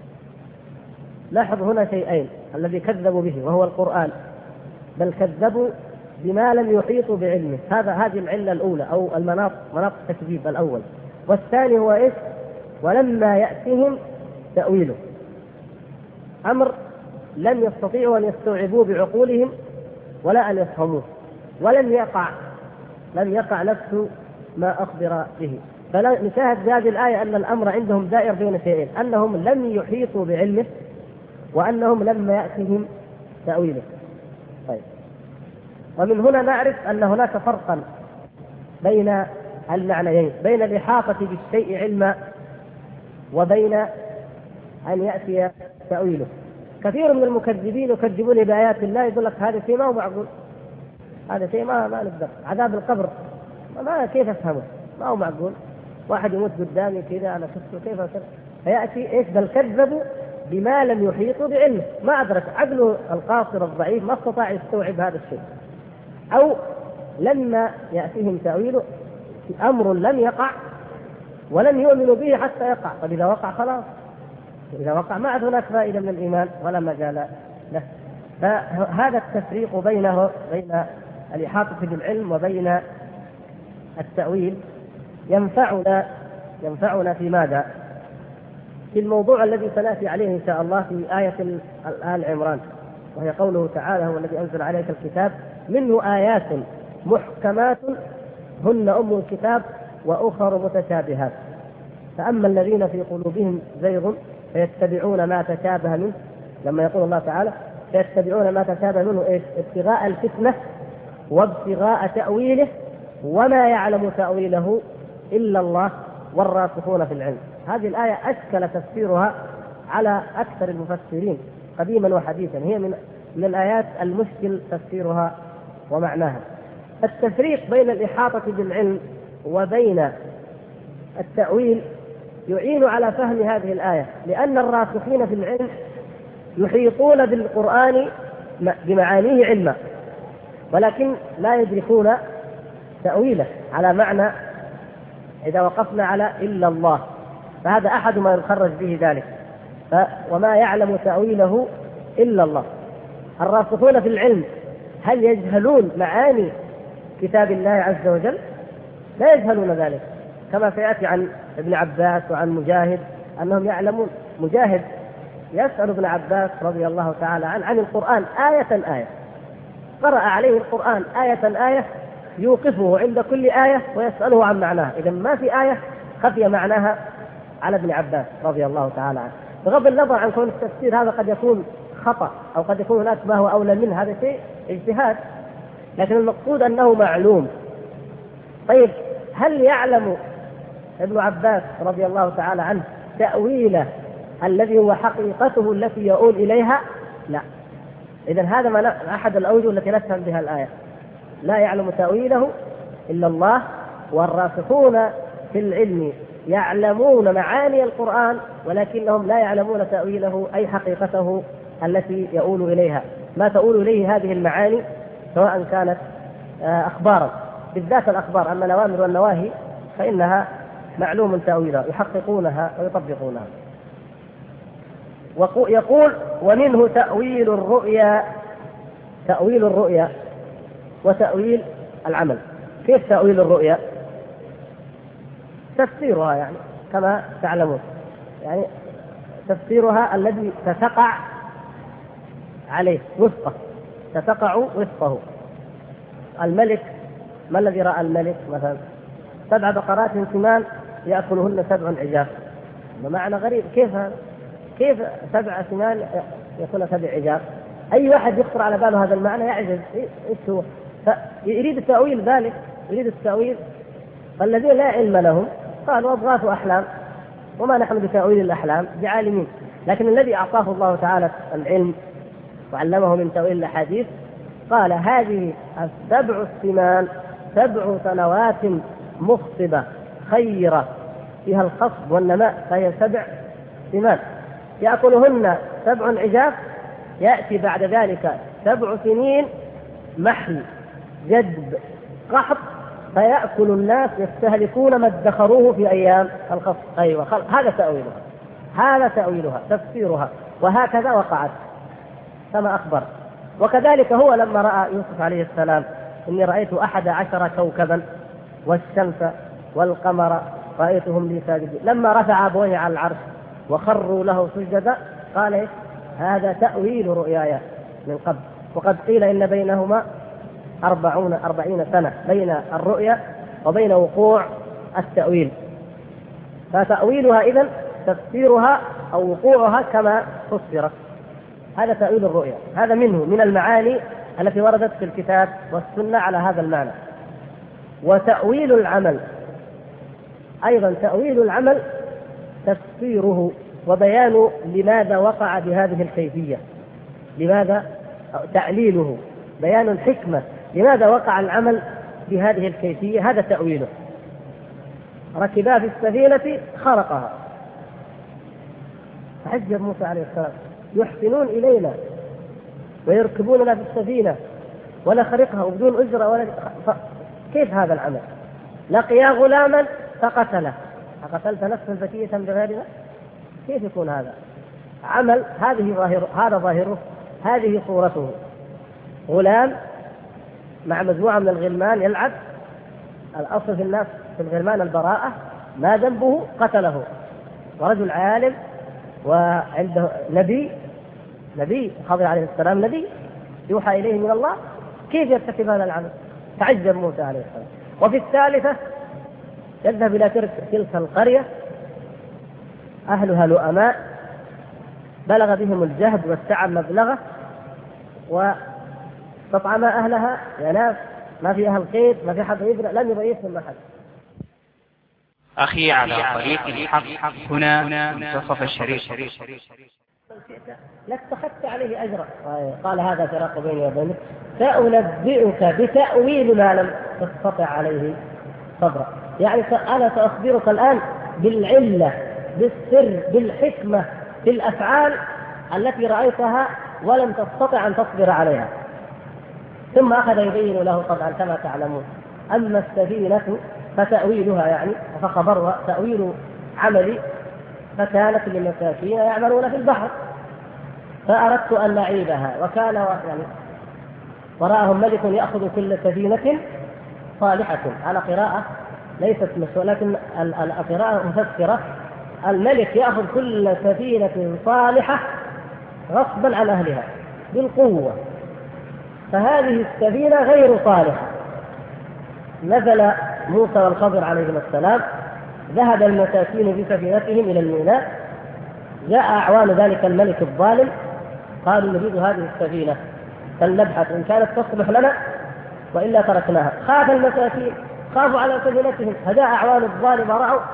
لاحظ هنا شيئين الذي كذبوا به وهو القرآن، بل كذبوا بما لم يحيطوا بعلمه، هذه العلة الأولى أو مناط التكذيب الأول. والثاني هو إيش؟ ولما يأتهم تأويله، أمر لم يستطيعوا أن يستوعبوه بعقولهم ولا أن يفهموه، ولم يقع نفس ما أخبر به. فنشاهد في هذه الآية أن الأمر عندهم دائر بين شيئين، أنهم لم يحيطوا بعلمه وأنهم لم يأتهم تأويله. طيب. ومن هنا نعرف أن هناك فرقا بين المعنيين، بين الإحاطة بالشيء علما وبين أن يأتي تأويله. كثير من المكذبين يكذبون بآيات الله، يقول لك هذا شيء ما هو معقول، هذا شيء ما نقدر، عذاب القبر ما كيف أفهمه، ما هو معقول، واحد يموت قدامي كذا أنا شفته كيف أفهم. فيأتي إيش؟ بل كذبوا بما لم يحيطوا بعلمه، ما أدرك، عقله القاصر الضعيف ما استطاع يستوعب هذا الشيء. أو لما يأتيهم تأويله، أمر لم يقع ولم يؤمنوا به حتى يقع. طيب إذا وقع خلاص، إذا وقع ما عاد هناك فائدة من الإيمان ولا مجال له. فهذا التفريق بين الإحاطة بالعلم وبين التأويل ينفعنا في ماذا؟ في الموضوع الذي سنأتي عليه إن شاء الله في آية آل عمران، وهي قوله تعالى هو الذي أنزل عليك الكتاب منه آيات محكمات هن أم الكتاب وأخر متشابهات فأما الذين في قلوبهم زيغ فيتبعون ما تشابه منه، لما يقول الله تعالى فيتبعون ما تشابه منه إيش؟ ابتغاء الفتنة وابتغاء تأويله وما يعلم تأويله إلا الله والراسخون في العلم. هذه الآية أشكل تفسيرها على أكثر المفسرين قديما وحديثا، هي من الآيات المشكل تفسيرها ومعناها. التفريق بين الإحاطة بالعلم وبين التأويل يعين على فهم هذه الآية، لأن الراسخين في العلم يحيطون بالقرآن بمعانيه علما، ولكن لا يدركون تأويله على معنى إذا وقفنا على إلا الله، فهذا أحد ما يخرج به ذلك، وما يعلم تأويله إلا الله. الراسخون في العلم هل يجهلون معاني كتاب الله عز وجل؟ لا يجهلون ذلك، كما سيأتي عن ابن عباس وعن مجاهد أنهم يعلمون. مجاهد يسأل ابن عباس رضي الله تعالى عن القرآن آية، قرأ عليه القرآن آية يوقفه عند كل آية ويسأله عن معناها. إذا ما في آية خفي معناها على ابن عباس رضي الله تعالى عنه، بغض النظر عن كون التفسير هذا قد يكون خطأ أو قد يكون هناك ما هو أولى منه، هذا شيء اجتهاد، لكن المقصود أنه معلوم. طيب هل يعلم ابن عباس رضي الله تعالى عنه تأويله الذي هو حقيقته التي يؤول إليها؟ لا. إذن هذا أحد الأوجه التي نفهم بها الآية، لا يعلم تأويله إلا الله، والراسخون في العلم يعلمون معاني القرآن ولكنهم لا يعلمون تأويله أي حقيقته التي يؤول إليها، ما تؤول إليه هذه المعاني سواء كانت أخبارا، بالذات الأخبار. أما الأوامر والنواهي فإنها معلوم تأويلها، يحققونها ويطبقونها. يقول ومنه تأويل الرؤيا، تأويل الرؤيا وتأويل العمل. كيف تأويل الرؤيا؟ تفسيرها يعني كما تعلمون، يعني تفسيرها الذي تتقع عليه وفقه، تتقع وفقه. الملك، ما الذي رأى الملك مثلا؟ 7 بقرات سمان يأكلهن 7 عجاف. بمعنى غريب، كيف هذا؟ كيف 7 سمان يأكلن 7 عجاف؟ أي واحد يخطر على باله هذا المعنى يعجز. إيش هو؟ يريد التأويل ذلك، يريد التأويل. فالذين لا علم لهم قالوا أضغاث أحلام، وما نحن بتأويل الأحلام بعالمين. لكن الذي أعطاه الله تعالى العلم وعلمه من تأويل الأحاديث قال هذه 7 السمان 7 سنوات مخصبة خيرة فيها الخصب والنماء، فهي 7 سمان يأكلهن 7 عجاف، يأتي بعد ذلك 7 سنين محل جدب قحط، فيأكل الناس يستهلكون ما ادخروه في أيام الخصب. أيوة، هذا تأويلها، هذا تأويلها تفسيرها، وهكذا وقعت كما أخبر. وكذلك هو لما رأى يوسف عليه السلام إني رأيت 11 كوكبا والشمس والقمر رأيتهم لي ساجدين، لما رفع أبويه على العرش وخروا له سجدا قال إيه؟ هذا تأويل رؤياي من قبل. وقد قيل إن بينهما 40 سنة بين الرؤيا وبين وقوع التأويل. فتأويلها إذن تفسيرها أو وقوعها كما فسرت، هذا تأويل الرؤيا. هذا منه من المعاني التي وردت في الكتاب والسنة على هذا المعنى. وتأويل العمل أيضا، تأويل العمل تفسيره وبيان لماذا وقع بهذه الكيفية، لماذا تعليله، بيان الحكمة لماذا وقع العمل بهذه الكيفية، هذا تأويله. ركبا في السفينة خرقها، فعجب موسى عليه السلام يحسنون إلينا ويركبوننا في السفينة ونخرقها وبدون أجرة ولا كيف هذا العمل؟ لقيا غلاما فقتله، أقتلت نفسا زكية بغير نفس؟ كيف يكون هذا عمل؟ هذا ظاهره، هذه صورته، غلام مع مجموعة من الغلمان يلعب. الأصل في الناس في الغلمان البراءة، ما ذنبه قتله. ورجل عالم وعنده نبي خضر عليه السلام، نبي يوحى إليه من الله، كيف يرتكب هذا العمل؟ تعجب موسى عليه السلام. وفي الثالثة يذهب إلى تلك القرية أهلها لؤماء، بلغ بهم الجهد والتعب مبلغه، واستطعما أهلها يا ناس، ما في أهل قيد، ما في حد يبرأ، لم يضيفهم أحد. أخي على طريق الحق هنا منتصف الشريط. لاتخذت عليه أجرا. قال هذا فراق بيني وبينك، سأنبئك بتأويل ما لم تستطع عليه صبرا. يعني أنا سأخبرك الآن بالعلة، بالسر، بالحكمة، بالأفعال التي رأيتها ولم تستطع أن تصبر عليها. ثم أخذ يبين له طبعا كما تعلمون. أما السفينة فتأويلها يعني فخبرها تأويل عملي، فكانت للمساكين يعملون في البحر فأردت أن نعيبها، وكان يعني وراءهم ملك يأخذ كل سفينة صالحة، على قراءة ليست مشهورة لكن القراءة مفسرة، الملك يأخذ كل سفينة صالحة غصبا عن أهلها بالقوة، فهذه السفينة غير صالحة. نزل موسى والخضر عليهما السلام، ذهب المساكين بسفينتهم إلى الميناء، جاء أعوان ذلك الملك الظالم قالوا نريد هذه السفينة فلنبحث إن كانت تصلح لنا وإلا تركناها. خاف المساكين، خافوا على سفينتهم، فجاء أعوان الظالم رأوا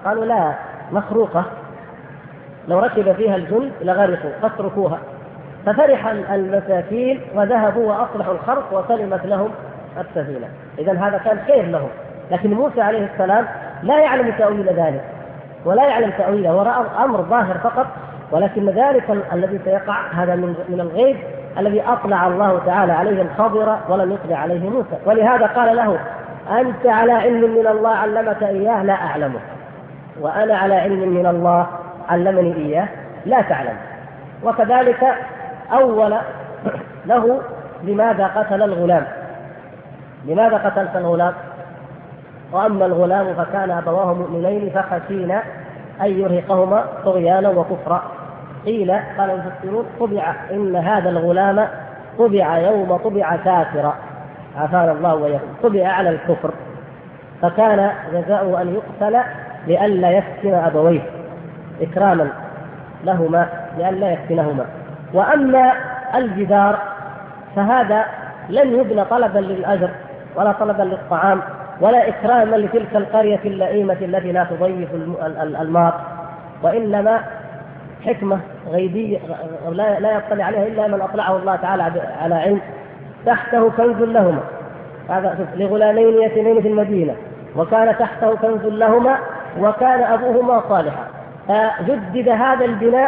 قالوا لا، مخروقة، لو ركب فيها الجند لغرقوا فاتركوها. ففرح المساكين وذهبوا وأصلحوا الخرق وسلمت لهم السفينة. إذن هذا كان خير لهم. لكن موسى عليه السلام لا يعلم تأويل ذلك ولا يعلم تأويله، ورأى أمر ظاهر فقط، ولكن ذلك الذي سيقع هذا من الغيب الذي أطلع الله تعالى عليه الخضر ولم يطلع عليه موسى. ولهذا قال له: أنت على علم من الله علمك إياه لا أعلمه، وأنا على علم من الله علمني إياه لا تعلم. وكذلك أول له: لماذا قتل الغلام؟ لماذا قتلت الغلام؟ وأما الغلام فكان أبواه مؤمنين فخشينا أن يرهقهما طغيانا وكفرا. قيل قال المفسرون: طبع إن هذا الغلام طبع يوم طبع كافرا، عافانا الله وإياكم، طبع على الكفر، فكان جزاؤه أن يقتل لئلا يفتن أبويه إكراما لهما، لئلا يفتنهما. وأما الجدار فهذا لن يبنى طلبا للأجر ولا طلبا للطعام ولا إكراما لتلك القرية اللئيمة التي لا تضيف الماء، وإنما حكمة غيبية لا يطلع عليها إلا من أطلعه الله تعالى على علم. تحته كنز لهما، هذا لغلامين يتيمين في المدينة، وكان تحته كنز لهما وكان أبوهما صالحا. فجدد هذا البناء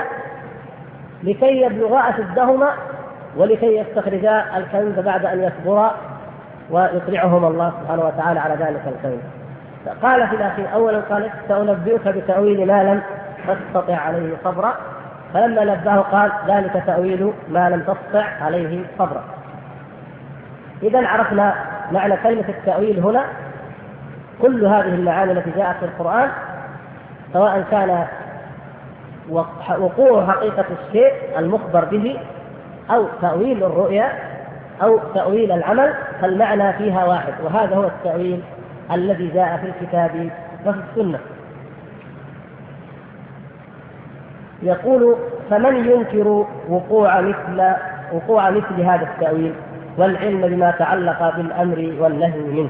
لكي يبلغا أشدهما ولكي يستخرجا الكنز بعد أن يكبرا ويطلعهم الله سبحانه وتعالى على ذلك الكنز. قال في الأخير أولا قال: سأنبئك بتأويل ما لم تستطع عليه صبرا. فلما نبهه قال: ذلك تأويل ما لم تستطع عليه صبرا. إذا عرفنا معنى كلمة التأويل هنا. كل هذه المعاني التي جاءت في القرآن سواء كان وقوع حقيقة الشيء المخبر به أو تأويل الرؤيا أو تأويل العمل، فالمعنى فيها واحد، وهذا هو التأويل الذي جاء في الكتاب وفي السنة. يقول: فمن ينكر وقوع مثل هذا التأويل والعلم بما تعلق بالأمر والنهي منه؟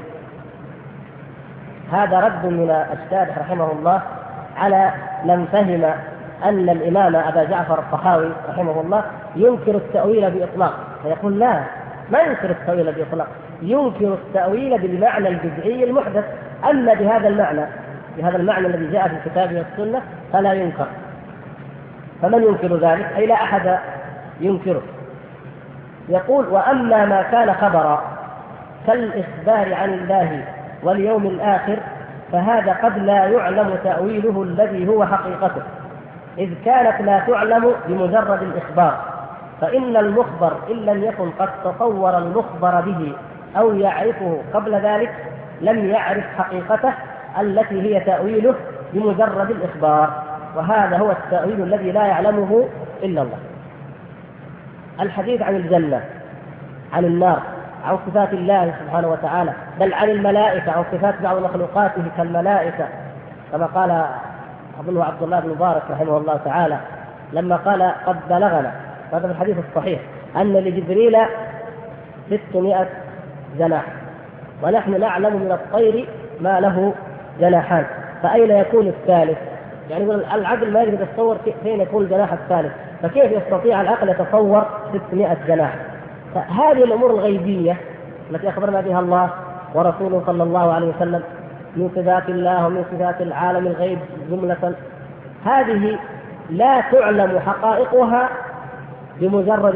هذا رد من الشارح رحمه الله على من فهم أن الإمام أبا جعفر الطحاوي رحمه الله ينكر التأويل بإطلاق، فيقول: لا، ما ينكر التأويل بإطلاق، ينكر التأويل بالمعنى البدعي المحدث، أما بهذا المعنى الذي جاء في الكتاب والسنة فلا ينكر. فمن ينكر ذلك؟ أي لا أحد ينكره. يقول: وأما ما كان خبرا كالإخبار عن الله واليوم الآخر فهذا قد لا يعلم تأويله الذي هو حقيقته، إذ كانت لا تعلم بمجرد الإخبار، فإن المخبر إن لم يكن قد تصور المخبر به أو يعرفه قبل ذلك لم يعرف حقيقته التي هي تأويله بمجرد الإخبار، وهذا هو التأويل الذي لا يعلمه إلا الله. الحديث عن الجنة، عن النار، عن صفات الله سبحانه وتعالى، بل عن الملائكة، عن صفات بعض مخلوقاته كالملائكة، كما قال أظن عبد الله بن مبارك رحمه الله تعالى لما قال: قد بلغنا، هذا في الحديث الصحيح، أن لجبريل 600 جناح، ونحن نعلم من الطير ما له جناحان، فأين يكون الثالث؟ يعني العقل ما يقدر يتصور فين يكون الجناح الثالث، فكيف يستطيع العقل يتصور 600 جناح؟ فهذه الأمور الغيبية التي أخبرنا بها الله ورسوله صلى الله عليه وسلم من صفات الله ومن صفات العالم الغيب جملة، هذه لا تعلم حقائقها بمجرد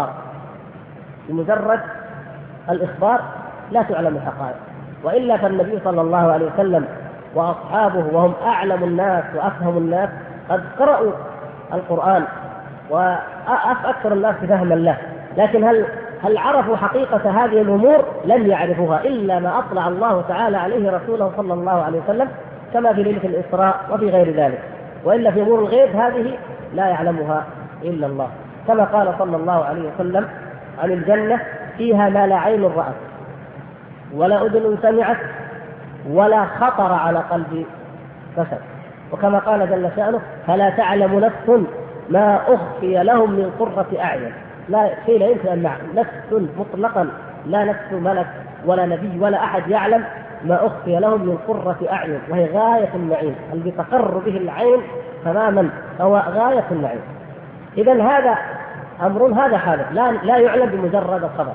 الإخبار لا تعلم الحقائق، وإلا فالنبي صلى الله عليه وسلم وأصحابه وهم أعلم الناس وأفهم الناس قد قرأوا القرآن وأكثر الناس فهما له، لكن هل عرفوا حقيقة هذه الأمور؟ لم يعرفوها إلا ما أطلع الله تعالى عليه رسوله صلى الله عليه وسلم، كما في ليلة الإسراء وفي غير ذلك، وإلا في أمور الغيب هذه لا يعلمها إلا الله، كما قال صلى الله عليه وسلم عن الجنة: فيها ما لا عين رأت ولا أذن سمعت ولا خطر على قلب بشر، وكما قال جل شأنه: فلا تعلم نفس ما أخفي لهم من قرة أعين. لا شيء لا يمكن أن نعلم، نفس مطلقا، لا نفس ملك ولا نبي ولا أحد يعلم ما أخفي لهم من قرة أعين، وهي غاية النعيم الذي تقر به العين تماما، هو غاية النعيم. إذن هذا أمر، هذا حادث لا يعلم بمجرد الخبر.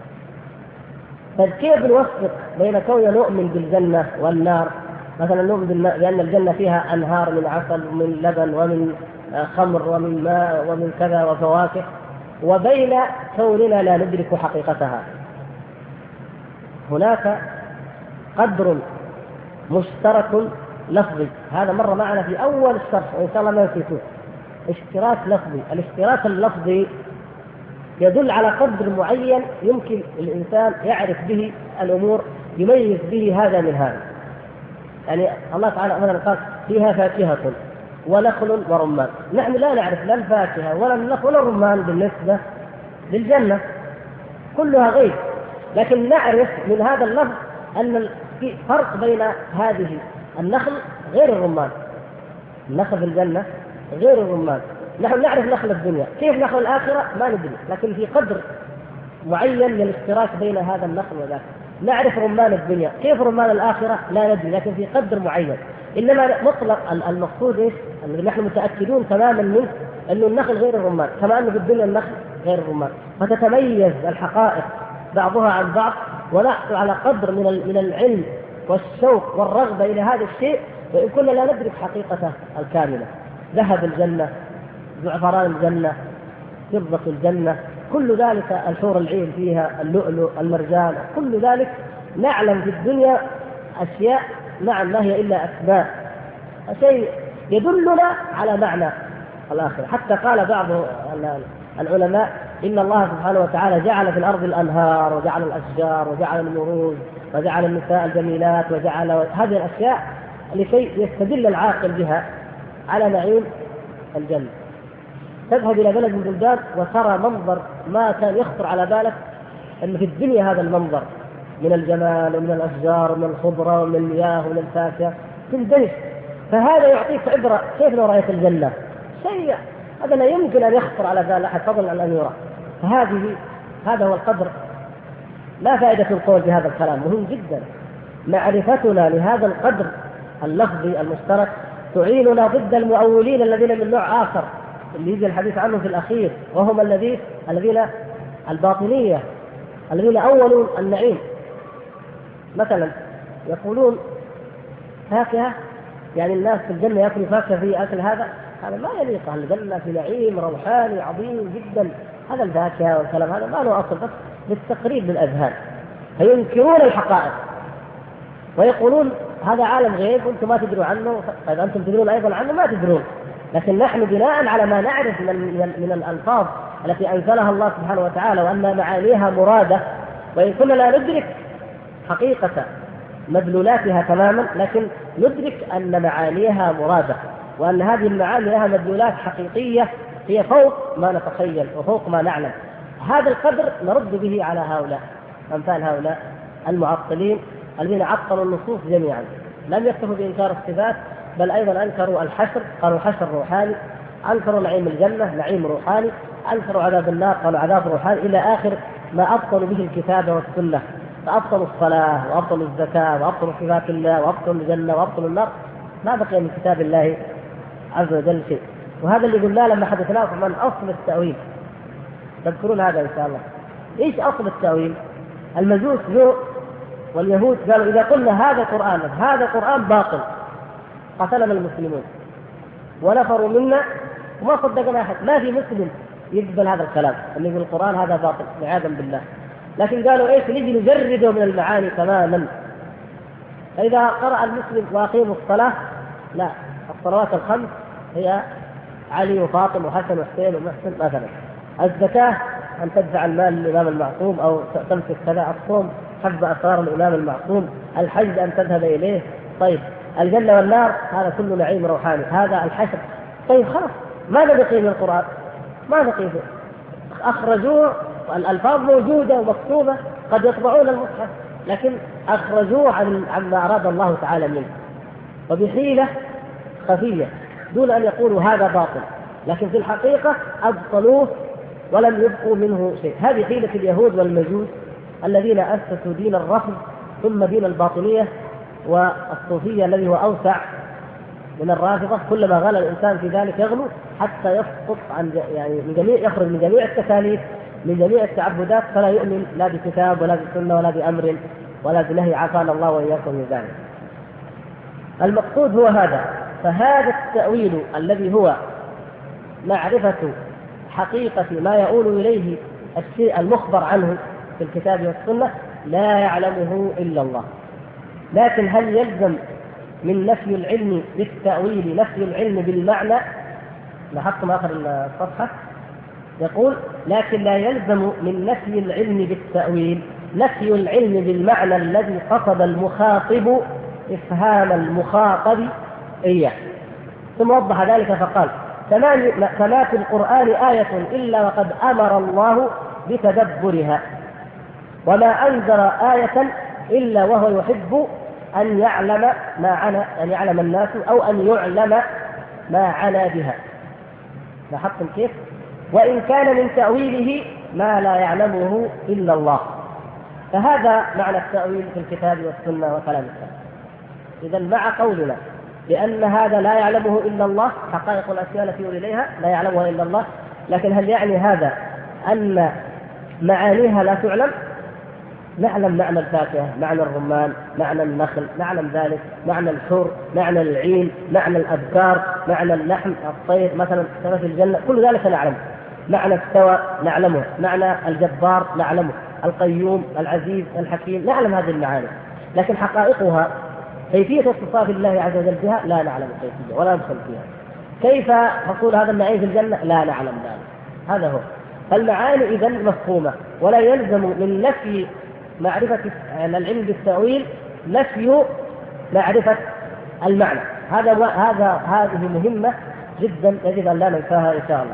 فكيف نوفق بين كون نؤمن بالجنة والنار؟ مثلا نؤمن بأن الجنة فيها أنهار من عسل ومن لبن ومن خمر ومن ماء ومن كذا وفواكه، وبين كوننا لا ندرك حقيقتها. هناك قدر مشترك لفظي، هذا مر معنا في أول الشرح وإن شاء الله ما نسيتوه. اشتراك لفظي، الاشتراك اللفظي يدل على قدر معين يمكن الإنسان يعرف به الأمور، يميز به هذا من هذا. يعني الله تعالى مثلا قال فيها فاكهة ونخل ورمان، نحن لا نعرف لا الفاكهة ولا النخل ولا الرمان بالنسبة للجنة، كلها غيب، لكن نعرف من هذا اللفظ أن في فرق بين هذه النخل غير الرمان. النخل في الجنة غير الرمان. نحن نعرف نخل الدنيا، كيف نخل الآخرة ما ندري، لكن في قدر معين من الاشتراك بين هذا النخل وذاك. نعرف رمان الدنيا، كيف رمان الآخرة لا ندري، لكن في قدر معين. إنما مطلق المقصود إيش؟ أن نحن متأكدون تماما منه أنه النخل غير الرمان، كما أنه في الدنيا النخل غير الرمان، فتتميز الحقائق بعضها عن بعض، ونحصل على قدر من العلم والشوق والرغبة إلى هذا الشيء، وإن كنا لا ندرك حقيقته الكاملة. ذهب الجنة، زعفران الجنة، فضة الجنة، كل ذلك الحور العين فيها، اللؤلؤ، المرجان، كل ذلك نعلم في الدنيا أشياء نعم ما هي إلا أسماء، شيء يدلنا على معنى الآخرة. حتى قال بعض العلماء إن الله سبحانه وتعالى جعل في الأرض الأنهار وجعل الأشجار وجعل الورود وجعل النساء الجميلات وجعل هذه الأشياء لكي يستدل العاقل بها على نعيم الجنة. تذهب إلى بلد من البلدان وترى منظر ما كان يخطر على بالك أن في الدنيا هذا المنظر من الجمال ومن الأشجار ومن الخضرة ومن المياه ومن الفاكهة تندهش. فهذا يعطيك عبرة كيف لو رأيت الجنة، شيء هذا لا يمكن أن يخطر على بال أحد فضلا عن أن يرى. هذا هو القدر. لا فائدة في القول بهذا الكلام، مهم جدا معرفتنا لهذا القدر اللفظي المشترك تعيننا ضد المؤولين الذين من نوع آخر اللي يجي الحديث عنه في الأخير، وهم الذين الباطنية الذين أولوا النعيم. مثلا يقولون فاكهة، يعني الناس في الجنة يأكلوا فاكهة في أكل، هذا ما يليق. الجنة في نعيم روحاني عظيم جدا، هذا الفاكهة والكلام هذا ما له أصل، بس للتقريب للأذهان. فينكرون الحقائق ويقولون هذا عالم غيب وانتم ما تدروا عنه، طيب أنتم تدرون أيضا عنه ما تدرون. لكن نحن بناء على ما نعرف من الألفاظ التي أنزلها الله سبحانه وتعالى وأن معانيها مرادة، وإن كنا لا ندرك حقيقة مدلولاتها تماما، لكن ندرك أن معانيها مرادة، وأن هذه المعاني لها مدلولات حقيقية هي فوق ما نتخيل وفوق ما نعلم. هذا القدر نرد به على هؤلاء أمثال هؤلاء المعطلين الذين عطلوا النصوص جميعا. لم يكتفوا بإنكار الصفات، بل أيضا أنكروا الحشر، قالوا حشر روحاني، أنكروا نعيم الجنة نعيم روحاني، أنكروا عذاب النار قالوا عذاب روحاني، إلى آخر ما أبطلوا به الكتاب والسنة. فأبطلوا الصلاة وأبطلوا الزكاة وأبطلوا صفات الله وأبطلوا الجنة وأبطلوا النار، ما بقي من كتاب الله عز وجل شيء. وهذا اللي قلنا لما حدثناكم عن أصل التأويل، تذكرون هذا إن شاء الله. إيش أصل التأويل؟ المجوس واليهود قالوا إذا قلنا هذا قرآن باطل قتلنا المسلمون ونفروا منا وما صدقنا أحد. ما في مسلم يقبل هذا الكلام اللي يقول القرآن هذا باطل عياذا بالله. لكن قالوا إيش؟ نجي نجرده من المعاني تماما. فإذا قرأ المسلم وأقيموا الصلاة، لا، الصلوات الخمس هي علي وفاطم وحسن وحسين ومحسن مثلا. الزكاة أن تدفع المال للإمام المعصوم أو تمسك كذا. الصوم حفظ أسرار الإمام المعصوم. الحج أن تذهب إليه. طيب الجنة والنار هذا كله نعيم روحاني. هذا الحشر. طيب خلاص، ماذا بقي من القرآن؟ ما بقي. أخرجوه، الألفاظ موجودة ومكتوبة، قد يطبعون المصحف، لكن أخرجوه عما أراد الله تعالى منه، وبحيلة خفية دون أن يقولوا هذا باطل، لكن في الحقيقة أبطلوه ولم يبقوا منه شيء. هذه حيلة اليهود والمجوس الذين أسسوا دين الرفض ثم دين الباطنية والصوفية الذي هو أوسع من الرافضة، كلما غلا الإنسان في ذلك يغلو حتى يسقط عن يخرج من جميع التكاليف، من جميع التعبدات، فلا يؤمن لا بكتاب ولا بسنة ولا بأمر ولا بنهي، عافانا الله وإياكم من ذلك. المقصود هو هذا. فهذا التأويل الذي هو معرفة حقيقة ما يؤول إليه الشيء المخبر عنه في الكتاب والسنة لا يعلمه إلا الله. لكن هل يلزم من نفي العلم بالتأويل نفي العلم بالمعنى؟ لاحظتم آخر الصفحة يقول: لكن لا يلزم من نفي العلم بالتأويل نفي العلم بالمعنى الذي قصد المخاطب إفهام المخاطب إياه. ثم وضح ذلك فقال: فما في القرآن آية إلا وقد أمر الله بتدبرها، وما أنذر آية إلا وهو يحب أن يعلم ما عنى، أن يعلم الناس أو أن يعلم ما عنى بها. لاحظتم كيف؟ وإن كان من تأويله ما لا يعلمه إلا الله. فهذا معنى التأويل في الكتاب والسنة وكلام الله. إذا مع قولنا لأن هذا لا يعلمه إلا الله، حقائق الأشياء التي يؤول إليها لا يعلمها إلا الله، لكن هل يعني هذا أن معانيها لا تعلم؟ نعلم معنى الفاكهة، معنى الرمان، معنى النخل، نعلم ذلك، معنى الحور، معنى العين، معنى الأبكار، معنى اللحم، الطير مثلا كما في الجنة، كل ذلك نعلم. معنى استوى نعلمه، معنى الجبار نعلمه، القيوم، العزيز، الحكيم، نعلم هذه المعاني، لكن حقائقها كيفية اتصاف الله عز وجل بها لا نعلم كيفية ولا ندخل فيها. كيف حصول هذا المعين في الجنة لا نعلم ذلك. هذا هو. فالمعاني إذن مفهومة، ولا يلزم من نفي معرفة العلم بالتأويل نفي معرفة المعنى. هذه مهمة جدا يجب أن لا ننساها إن شاء الله.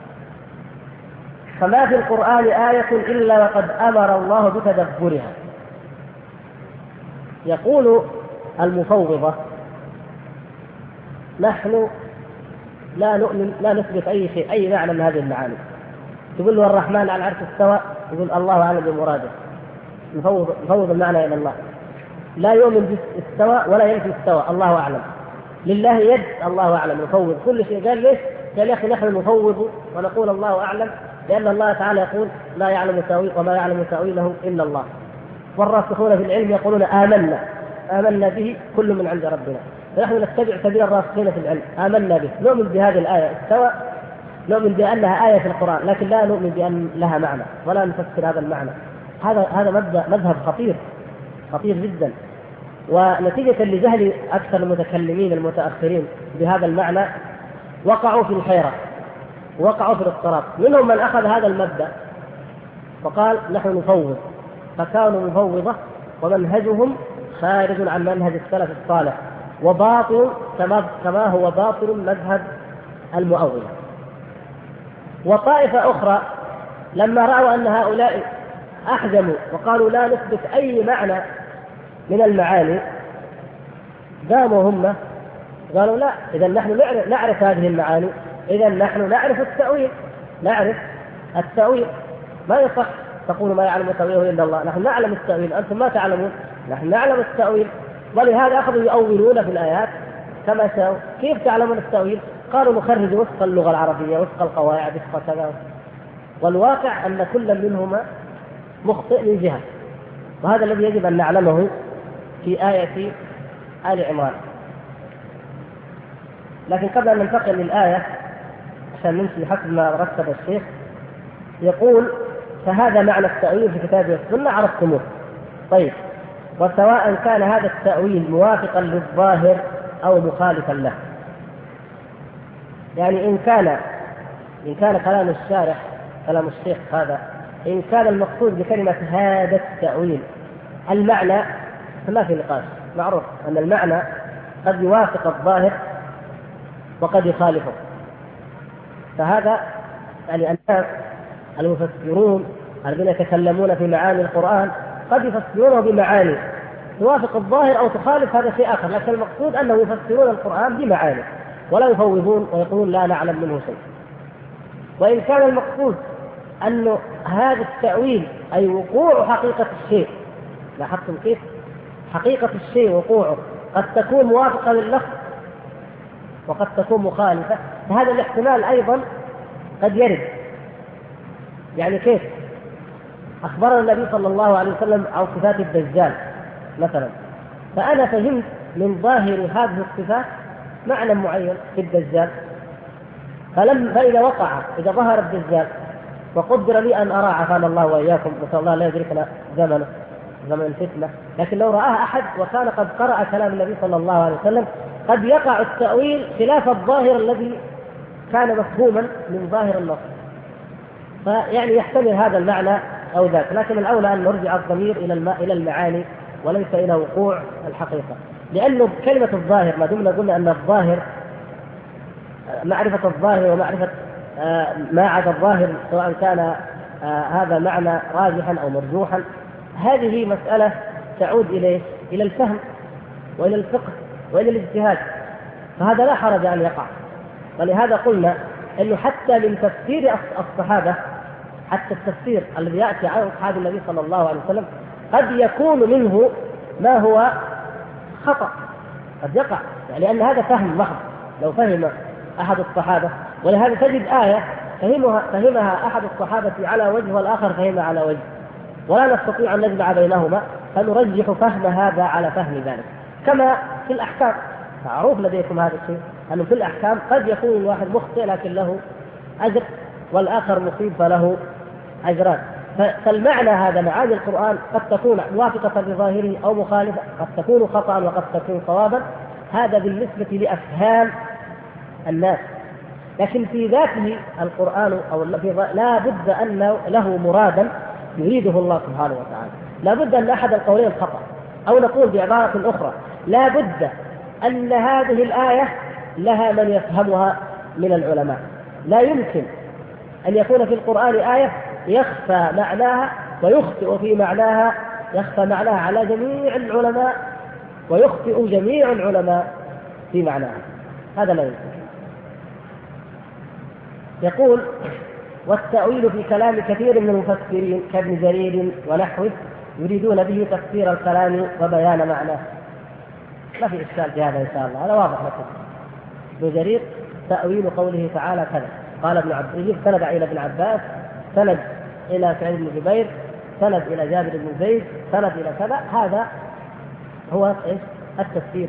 فما في القرآن آية إلا وقد أمر الله بتدبرها. يقول المفوضة: نحن لا نثبت أي شيء، أي معنى من هذه المعاني. تقول له الرحمن على العرش استوى، يقول الله أعلم بمراده، نفوض المعنى إلى الله. لا يؤمن باستوى ولا ينفي استوى، الله أعلم. لله يد، الله أعلم. نفوض كل شيء. قال ليش؟ قال يا أخي نحن نفوض ونقول الله أعلم، لأن الله تعالى يقول لا يعلم تأويل وما يعلم تأويله إلا الله. والراسخون في العلم يقولون آمنا به كل من عند ربنا. فنحن نتبع سبيل الراسخين في العلم، آمنا به، نؤمن بهذه الآية استوى، نؤمن بأنها آية في القرآن، لكن لا نؤمن بأن لها معنى ولا نفسر هذا المعنى. هذا مذهب خطير جدا. ونتيجة لجهل أكثر المتكلمين المتأخرين بهذا المعنى وقعوا في الحيرة، وقعوا في الاضطراب. منهم من أخذ هذا المبدأ وقال نحن نفوض، فكانوا مفوضة ومنهجهم خارج عن منهج السلف الصالح، وباطل كما هو باطل مذهب المؤولة. وطائفة أخرى لما رأوا أن هؤلاء أحجموا وقالوا لا نثبت أي معنى من المعاني، قاموا هم قالوا لا، إذا نحن نعرف هذه المعاني، إذا نحن نعرف التأويل. ما يصح تقول ما يعلم تأويله إلا الله، نحن نعلم التأويل، أنتم ما تعلمون، نحن نعلم التأويل. ولهذا أخذوا يؤولون في الآيات كما شاءوا. كيف تعلمون التأويل؟ قالوا نخرج وفق اللغة العربية، وفق القواعد، وفق كذا. والواقع أن كل منهما مخطئ من جهة، وهذا الذي يجب أن نعلمه في آية آل عمران. لكن قبل أن ننتقل للآية عشان نمشي حسب ما رتب الشيخ، يقول فهذا معنى التأويل في كتاب السنة عرفتموه. طيب، وسواء كان هذا التأويل موافقا للظاهر أو مخالفا له. يعني إن كان كلام الشارح، كلام الشيخ هذا، إن كان المقصود بكلمة هذا التأويل المعنى، فما في نقاش، معروف أن المعنى قد يوافق الظاهر وقد يخالفه. فهذا يعني الناس المفسرون الذين يتكلمون في معاني القرآن قد يفسرونه بمعاني توافق الظاهر أو تخالف، هذا شيء آخر، لكن المقصود أنه يفسرون القرآن بمعاني ولا يفوضون ويقولون لا نعلم منه شيء. وإن كان المقصود أن هذا التأويل أي وقوع حقيقة الشيء، لاحظتم كيف؟ حقيقة الشيء وقوعه قد تكون موافقة لللفظ وقد تكون مخالفة، فهذا الاحتمال أيضا قد يرد. يعني كيف؟ أخبرنا النبي صلى الله عليه وسلم عن صفات الدجال مثلا، فأنا فهمت من ظاهر هذه الصفات معنى معين في الدجال، فإذا وقع، إذا ظهر الدجال وقدر لي أن أرى عافانا الله وإياكم، نسأل الله لا يدركنا زمن الفتنة، لكن لو رآه أحد وكان قد قرأ كلام النبي صلى الله عليه وسلم قد يقع التأويل خلاف الظاهر الذي كان مفهوما من ظاهر النص، فيعني يحتمل هذا المعنى أو ذاك، لكن الأولى أن نرجع الضمير إلى المعاني وليس إلى وقوع الحقيقة، لأنه كلمة الظاهر ما دمنا قلنا أن الظاهر معرفة الظاهر ومعرفة ما عدا الظاهر سواء كان هذا معنى راجحا أو مرجوحا، هذه مسألة تعود إلى الفهم وإلى الفقه وإلى الاجتهاد، فهذا لا حرج أن يقع. ولهذا قلنا أنه حتى من تفسير الصحابة، حتى التفسير الذي يأتي عن أصحاب النبي صلى الله عليه وسلم قد يكون منه ما هو خطأ، قد يقع، يعني أن هذا فهم محض لو فهم أحد الصحابة، ولهذا تجد آية فهمها أحد الصحابة على وجه والآخر فهمها على وجه، ولا نستطيع أن نجمع بينهما، فنرجح فهم هذا على فهم ذلك. كما في الأحكام، معروف لديكم هذا الشيء، أنه في الأحكام قد يكون الواحد مخطئ لكن له أجر والآخر مصيب فله أجران، فالمعنى هذا معاني القرآن قد تكون موافقة لظاهره أو مخالفة، قد تكون خطأ وقد تكون صوابا، هذا بالنسبة لأفهام الناس، لكن في ذاته القرآن أو لا بد أن له مرادا يريده الله سبحانه وتعالى، لا بد أن أحد القولين خطأ، أو نقول بعبارة أخرى لا بد أن هذه الآية لها من يفهمها من العلماء، لا يمكن أن يكون في القرآن آية يخفى معناها ويخطئ في معناها، يخفى معناها على جميع العلماء ويخطئ جميع العلماء في معناها، هذا لا يمكن. يقول والتأويل في كلام كثير من المفسرين كابن جرير ونحوه يريدون به تفسير الكلام وبيان معناه، ما في إشكال في هذا إن شاء الله، هذا واضح لكم. ابن جرير تأويل قوله تعالى كذا، قال ابن عباس، سند إلى ابن عباس، سند إلى سعيد بن جبير، سند إلى جابر بن زيد، سند إلى كذا، هذا هو التفسير،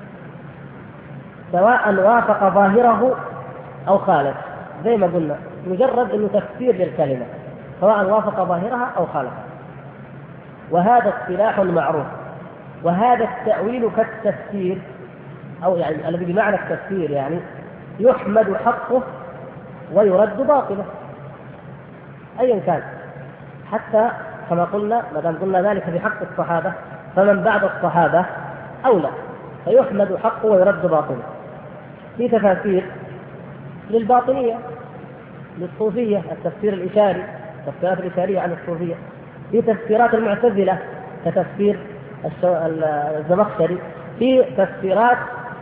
سواء وافق ظاهره أو خالف، زي ما قلنا مجرد أنه تفسير للكلمة سواء وافق ظاهرها أو خالفها، وهذا اصطلاح معروف. وهذا التأويل كالتفسير، أو يعني الذي بمعنى التفسير، يعني يحمد حقه ويرد باطله أيا كان، حتى كما قلنا ما دام قلنا ذلك في حق الصحابة فمن بعد الصحابة أولى، فيحمد حقه ويرد باطله. في تفاسير للباطنية للصوفية، التفسير الإشاري، التفسيرات الإشارية عن الصوفية، في تفسيرات المعتزلة كتفسير الزمخشري، في تفسيرات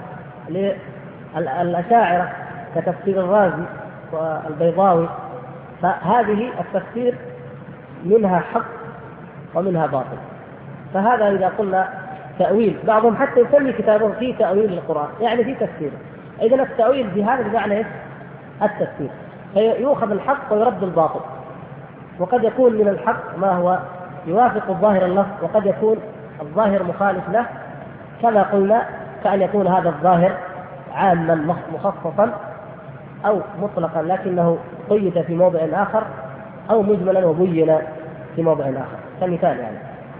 للأشاعرة كتفسير الرازي والبيضاوي، فهذه التفسير منها حق ومنها باطل. فهذا إذا قلنا تأويل، بعضهم حتى يسمي كتابه في تأويل القرآن، يعني في تفسير. إذن التأويل بهذا بمعنى التفسير، فيؤخذ الحق ويرد الباطل، وقد يكون من الحق ما هو يوافق الظاهر اللفظ، وقد يكون الظاهر مخالف له، كما قلنا كأن يكون هذا الظاهر عاما مخصصا أو مطلقا لكنه قيد في موضع آخر، أو مجملا وبين في موضع آخر كمثال يعني.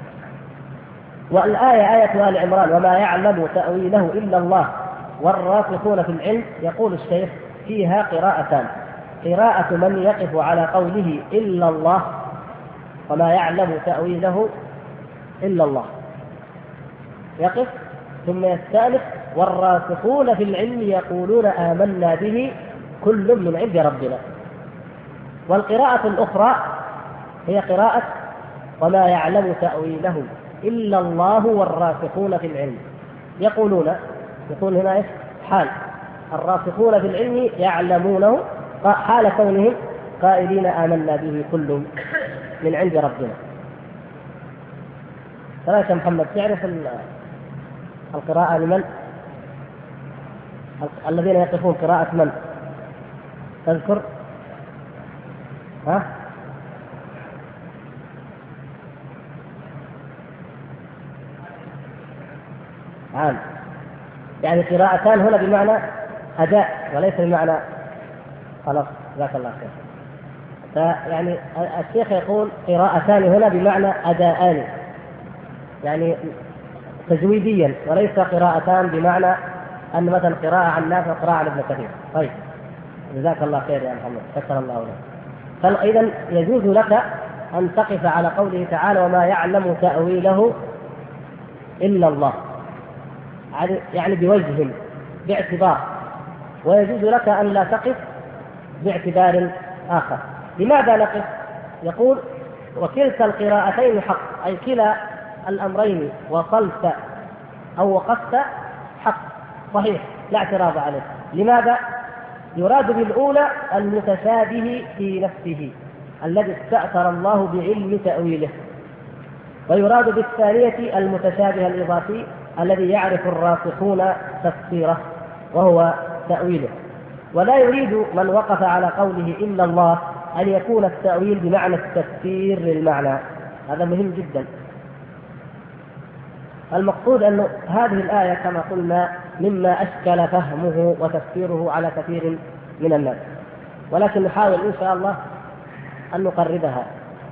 والآية آية آل عمران وما يعلم تأويله إلا الله والراسخون في العلم، يقول الشيخ فيها قراءتان: قراءة من يقف على قوله إلا الله وما يعلم تأويله إلا الله، يقف ثم يستأنف والراسخون في العلم يقولون آمنا به كل من عند ربنا. والقراءة الأخرى هي قراءة وما يعلم تأويله إلا الله والراسخون في العلم يقولون، يقول هنا حال الراسخون في العلم يعلمونه حال كونهم قائلين آمنا به كل من عند ربنا. ترى يا محمد تعرف القراءة لمن؟ الذين يقفون قراءة من؟ تذكر؟ ها؟ عام. يعني قراءتان هنا بمعنى أداء وليس بمعنى خلاص. جزاك الله خير. فيعني الشيخ يقول قراءتان هنا بمعنى أداءان، يعني تجويديا، وليس قراءتان بمعنى أن مثلا قراءة عن نافع وقراءة عن ابن كثير. طيب جزاك الله خير يا محمد، شكر الله لك. فإذا يجوز لك أن تقف على قوله تعالى وما يعلم تأويله إلا الله، يعني بوجه باعتبار، ويجوز لك أن لا تقف باعتبار آخر. لماذا نقف؟ يقول وكلتا القراءتين حق، أي كلا الأمرين وصلت أو وقفت حق صحيح لا اعتراض عليه. لماذا؟ يراد بالأولى المتشابه في نفسه الذي استأثر الله بعلم تأويله، ويراد بالثانية المتشابه الإضافي الذي يعرف الراسخون تفسيره وهو تأويله. ولا يريد من وقف على قوله إلا الله أن يكون التأويل بمعنى التفسير للمعنى، هذا مهم جدا. المقصود أن هذه الآية كما قلنا مما أشكل فهمه وتفسيره على كثير من الناس، ولكن نحاول إن شاء الله أن نقربها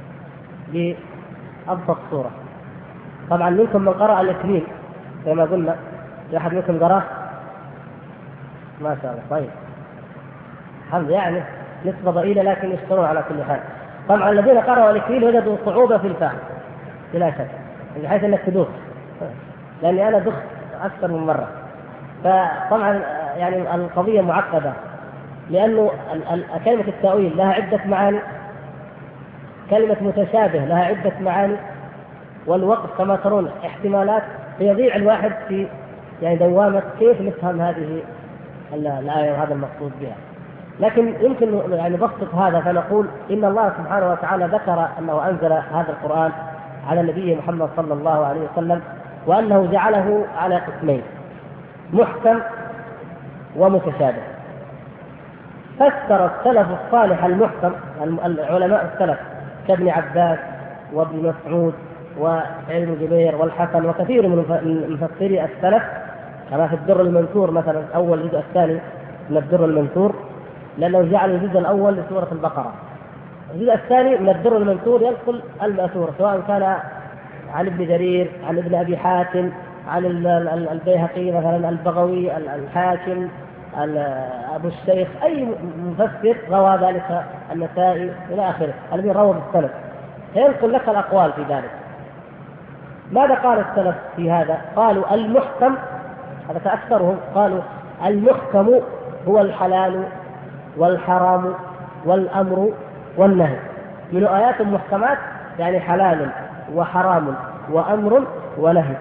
بأبسط صورة. طبعا منكم من قرأ الاثنين كما قلنا، في أحد منكم قرأ؟ ما شاء الله. طيب الحمد، يعني نسبة ضئيلة لكن يشكرون على كل حال. طبعا الذين قرأوا الاثنين وجدوا صعوبة في الفهم بلا شك، بحيث أنك تدوخ، لأني أنا دخت أكثر من مرة. فطبعا يعني القضية معقدة، لأنه كلمة التأويل لها عدة معاني، كلمة متشابه لها عدة معاني، والوقت كما ترون احتمالات، فيضيع الواحد في يعني دوامة كيف نفهم هذه الآية وهذا المقصود بها. لكن يمكن يعني نبسط هذا فنقول إن الله سبحانه وتعالى ذكر أنه أنزل هذا القرآن على النبي محمد صلى الله عليه وسلم، وأنه جعله على قسمين: محكم ومتشابه. فسر السلف الصالح المحكم، العلماء السلف كابن عباس وابن مسعود وابن جبير والحسن وكثير من مفسري السلف، كما في الدر المنثور مثلا، أول الجزء الثاني من الدر المنثور، لأنه جعل الجزء الأول لسورة البقرة، الجزء الثاني من الدر المنثور ينقل المأثور، سواء كان عن ابن جرير، عن ابن أبي حاتم، عن البيهقي مثلا، البغوي، الحاكم، أبو الشيخ، أي مفسر روى ذلك، النسائي إلى آخره، الذي روى بالسند، فينقل لك الأقوال في ذلك. ماذا قال السلف في هذا؟ قالوا المحكم، هذا أكثرهم قالوا المحكم هو الحلال والحرام والأمر والنهي، من آيات محكمات يعني حلال وحرام وأمر ونهي.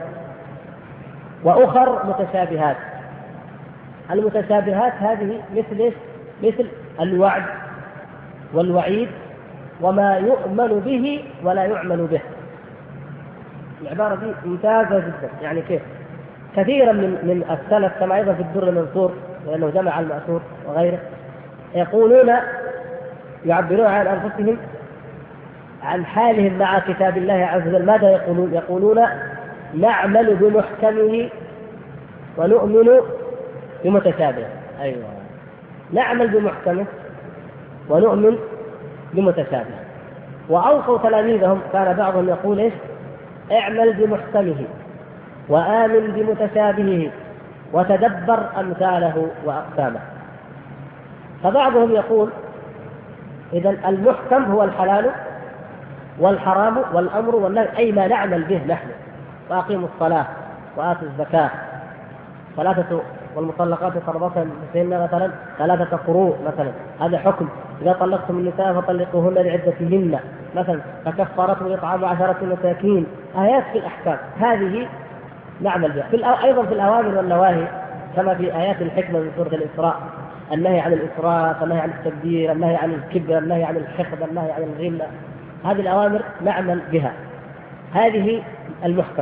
وأخر متشابهات، المتشابهات هذه مثل الوعد والوعيد وما يؤمن به ولا يعمل به. العبارة دي ممتازة جدا، يعني كيف كثيرا من السلف كما أيضا في الدر المنثور، لأنه جمع المأثور وغيره، يقولون يعبرون عن أنفسهم عن حالهم مع كتاب الله عز وجل. ماذا يقولون؟ يقولون نعمل بمحكمه ونؤمن بمتشابهه. أيوة، نعمل بمحكمه ونؤمن بمتشابهه. وأوصوا تلاميذهم كان بعضهم يقول إيش؟ اعمل بمحكمه وآمن بمتشابهه وتدبر أمثاله وأقسامه. فبعضهم يقول إذن المحكم هو الحلال والحرام والأمر والنهي، أي ما نعمل به نحن، وأقيموا الصلاة وآتوا الزكاة، ثلاثة والمطلقات يتربصن بهن مثلا 3 قروء مثلا، هذا حكم. إذا طلقتم النساء فطلقوهن لعدتهن مثلا، فكفارته إطعام 10 مساكين. آيات في الأحكام هذه نعمل بها. أيضا في الأوامر والنواهي، كما في آيات الحكمة من سورة الإسراء، النهي عن الإسراف، النهي عن التبذير، النهي عن الكبر، النهي عن الحقد، النهي عن الغل، هذه الأوامر نعمل بها. هذه المحكم.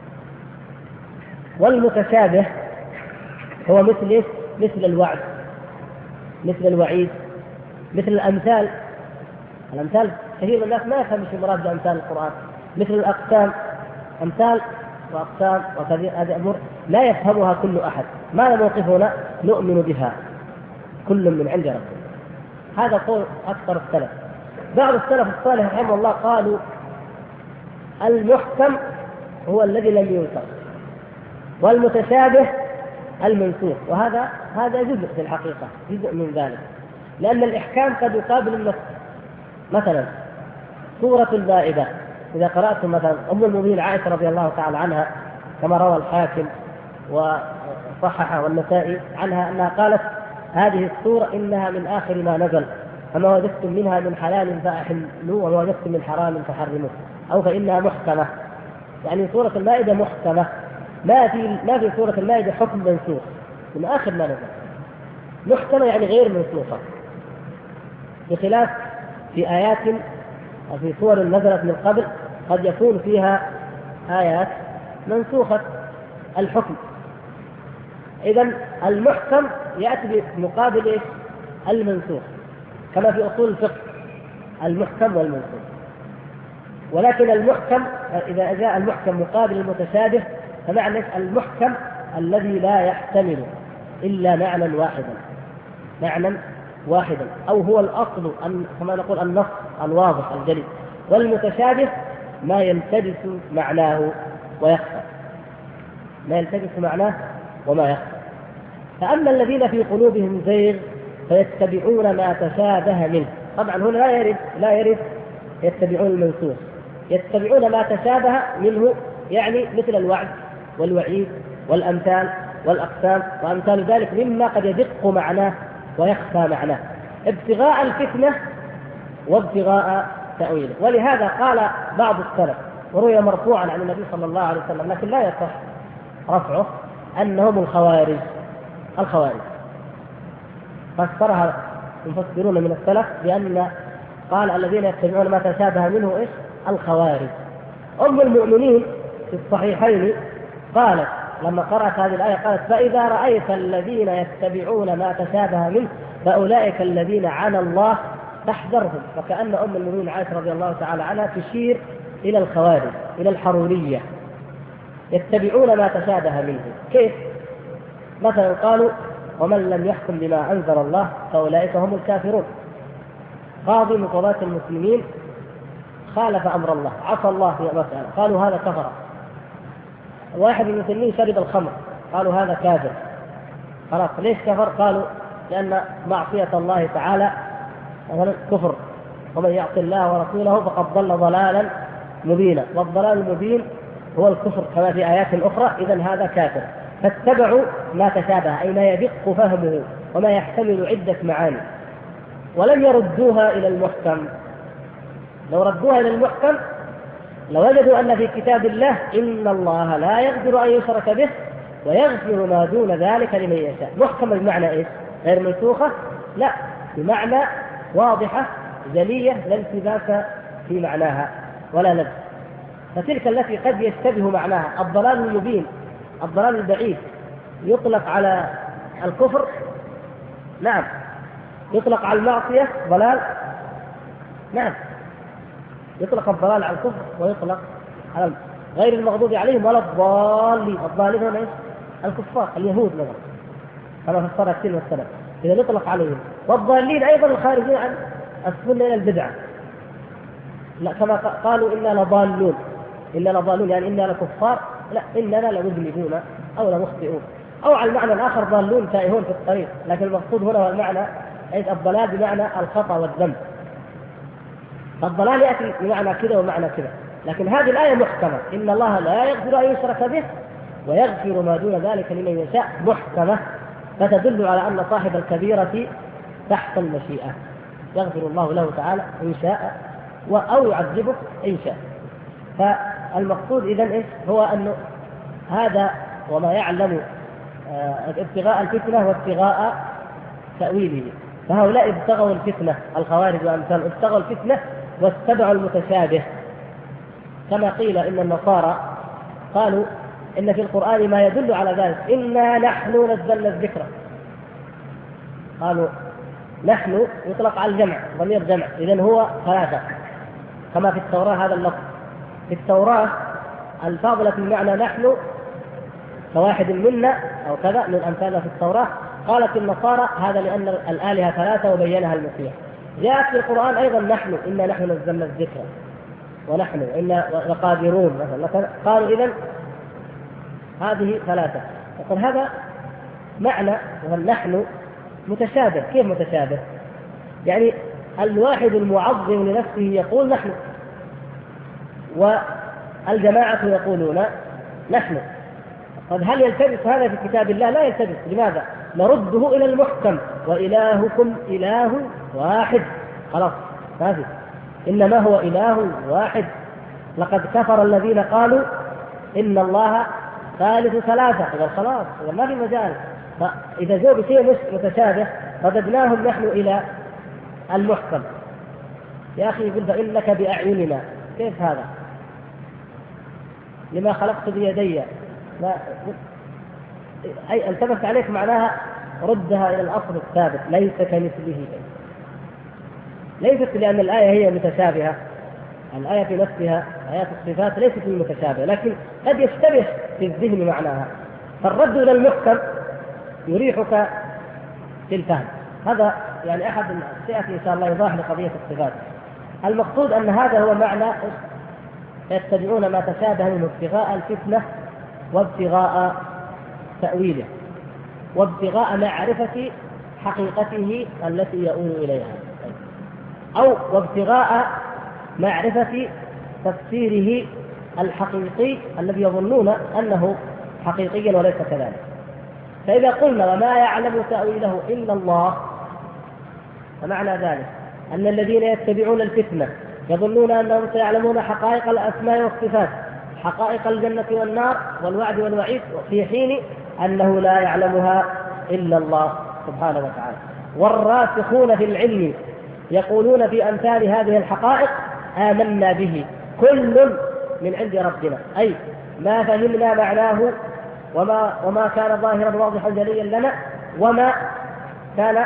والمتشابه هو مثل الوعد، مثل الوعيد، مثل الأمثال. الأمثال كثير من الناس ما يفهم ايش المراد بأمثال القرآن. مثل الأقسام، أمثال وأقسام وكثير، هذه أمور لا يفهمها كل أحد. ما موقفنا؟ نؤمن بها كل من عند ربنا. هذا قول أكثر السلف. بعض السلف الصالح رحمه الله قالوا المحكم هو الذي لم ينسخ، والمتشابه المنسوخ. وهذا جزء في الحقيقة، جزء من ذلك، لأن الإحكام قد يقابل النسخ. مثلا سورة المائدة، إذا قرأتم مثلا أم المؤمنين عائشة رضي الله تعالى عنها كما روى الحاكم وصححه والنسائي عنها أنها قالت هذه السورة إنها من آخر ما نزل، فما وجدتم منها من حلال فأحلوه وما وجدتم من حرام فحرموه، أو فإنها محكمة. يعني سورة المائدة محكمة، ما في سورة المائدة حكم منسوخ من آخر ما نزل. محكمة يعني غير منسوخة، بخلاف في آيات وفي سور نزلت من قبل قد يكون فيها آيات منسوخة الحكم. إذن المحكم يأتي بمقابل المنسوخ، كما في أصول الفقه المحكم والمنسوخ. ولكن المحكم إذا جاء المحكم مقابل المتشابه فمعنى المحكم الذي لا يحتمل إلا معنى واحدا، أو هو الأصل كما نقول النص الواضح الجلي. والمتشابه ما يلتبس معناه ويخفى، وما يخفى. فأما الذين في قلوبهم زيغ فيتبعون ما تشابه منه. طبعا هنا لا يرد يتبعون المنسوخ، يتبعون ما تشابه منه، يعني مثل الوعد والوعيد والأمثال والأقسام وأمثال ذلك مما قد يدق معناه ويخفى معناه، ابتغاء الفتنة وابتغاء تأويله. ولهذا قال بعض السلف، وروي مرفوعا عن النبي صلى الله عليه وسلم لكن لا يصح رفعه، أنهم الخوارج. فسرها المفسرون من السلف بأن قال الذين يتبعون ما تشابه منه الخوارج. أم المؤمنين في الصحيحين قالت لما قرأت هذه الآية قالت فإذا رأيت الذين يتبعون ما تشابه منه فأولئك الذين عنى الله فاحذرهم. فكأن أم المؤمنين عائشة رضي الله تعالى عنها تشير إلى الخوارج، إلى الحرورية، يتبعون ما تشابه منه. كيف؟ مثلا قالوا ومن لم يحكم بما أنزل الله فأولئك هم الكافرون. قاضي من قضاة المسلمين خالف أمر الله، عصى الله في مسألة، قالوا هذا كفر. واحد من المسلمين شرب الخمر، قالوا هذا كافر. خلاص ليش كفر؟ قالوا لأن معصية الله تعالى كفر، ومن يعصي الله ورسوله فقد ضل ضلالا مبينا، والضلال المبين هو الكفر كما في آيات أخرى، إذن هذا كافر. فاتبعوا ما تشابه أي ما يدق فهمه وما يحتمل عدة معاني، ولم يردوها إلى المحكم. لو ردوها إلى المحكم لوجدوا أن في كتاب الله إن الله لا يغفر أن يشرك به ويغفر ما دون ذلك لمن يشاء. محكم بمعنى إيش؟ غير منسوخة؟ لا، بمعنى واضحة جلية لا التباس في معناها ولا لبس. فتلك التي قد يشتبه معناها الضلال المبين، الضلال البعيد، يطلق على الكفر، نعم، يطلق على المعصية ضلال، نعم، يطلق الضلال على الكفر ويطلق على غير المغضوب عليهم ولا الضالين. الضالين هم ايش؟ الكفار اليهود مثلا كما فسرها كثير من السلف، إذا يطلق عليهم. والضالين أيضا الخارجين عن السنة إلى البدعة، لا كما قالوا إنا لضالون يعني إنا لكفار، لا إننا لمذنبون أو لمخطئون، أو على المعنى الآخر ضالون تائهون في الطريق. لكن المقصود هنا هو المعنى أي الضلال بمعنى الخطأ والذنب. فالضلال يأتي بمعنى كذا ومعنى كذا، لكن هذه الآية محكمة، إن الله لا يغفر أن يشرك به ويغفر ما دون ذلك لمن يشاء، محكمة، فتدل على أن صاحب الكبيرة تحت المشيئة، يغفر الله له تعالى إن شاء أو يعذبه إن شاء. فالمقصود إذن إيش؟ هو أنه هذا وما يعلم ابتغاء الفتنة وابتغاء تأويله. فهؤلاء ابتغوا الفتنة، الخوارج وأمثال ابتغوا الفتنة واتبعوا المتشابه، كما قيل إن النصارى قالوا إن في القرآن ما يدل على ذلك، إنا نحن نزلنا الذكر. قالوا نحن يطلق على الجمع، ضمير جمع، إذن هو ثلاثة كما في التوراة. هذا اللفظ في التوراة الفاظ التي بمعنى نحن كواحد منا أو كذا من أمثالها في التوراة. قالت النصارى هذا لأن الآلهة ثلاثة وبينها المسيح. جاءت في القرآن أيضا نحن إنا نحن نزلنا الذكر ونحن إنا لقادرون مثلا. قالوا إذن هذه ثلاثة. يقول هذا معنى نحن متشابه. كيف متشابه؟ يعني الواحد المعظم لنفسه يقول نحن، والجماعة يقولون نحن. طيب هل يلتبس هذا في كتاب الله؟ لا يلتبس. لماذا؟ نرده إلى المحكم، وإلهكم إله واحد. خلاص ما في، إنما هو إله واحد. لقد كفر الذين قالوا إن الله ثالث ثلاثة. إذا خلاص ما في مجال. فإذا جاء بشيء متشابه رددناهم نحن إلى المحكم. يا أخي يقول فإنك بأعيننا، كيف هذا؟ لما خلقت بيدي، أي التبس عليك معناها ردها إلى الأصل الثابت، ليس كمثله شيء. ليست لأن الآية هي متشابهة، الآية في نفسها آيات الصفات ليست المتشابهة، لكن قد يشتبه في الذهن معناها، فالرد إلى المحكم يريحك في الفهم. هذا يعني أحد سيأتي إن شاء الله يوضح لقضية الصفات. المقصود أن هذا هو معنى يتبعون ما تشابه منه ابتغاء الفتنة وابتغاء تأويله وابتغاء معرفة حقيقته التي يؤول إليها، أو وابتغاء معرفة تفسيره الحقيقي الذي يظنون أنه حقيقي وليس كذلك. فإذا قلنا وما يعلم تأويله إلا الله، فمعنى ذلك أن الذين يتبعون الفتنة يظنون أنهم سيعلمون حقائق الأسماء والصفات، حقائق الجنة والنار والوعد والوعيد، في حين أنه لا يعلمها إلا الله سبحانه وتعالى. والراسخون في العلم يقولون في أمثال هذه الحقائق آمنا به كل من عند ربنا، أي ما فهمنا معناه وما كان ظاهرا واضحا جليا لنا، وما كان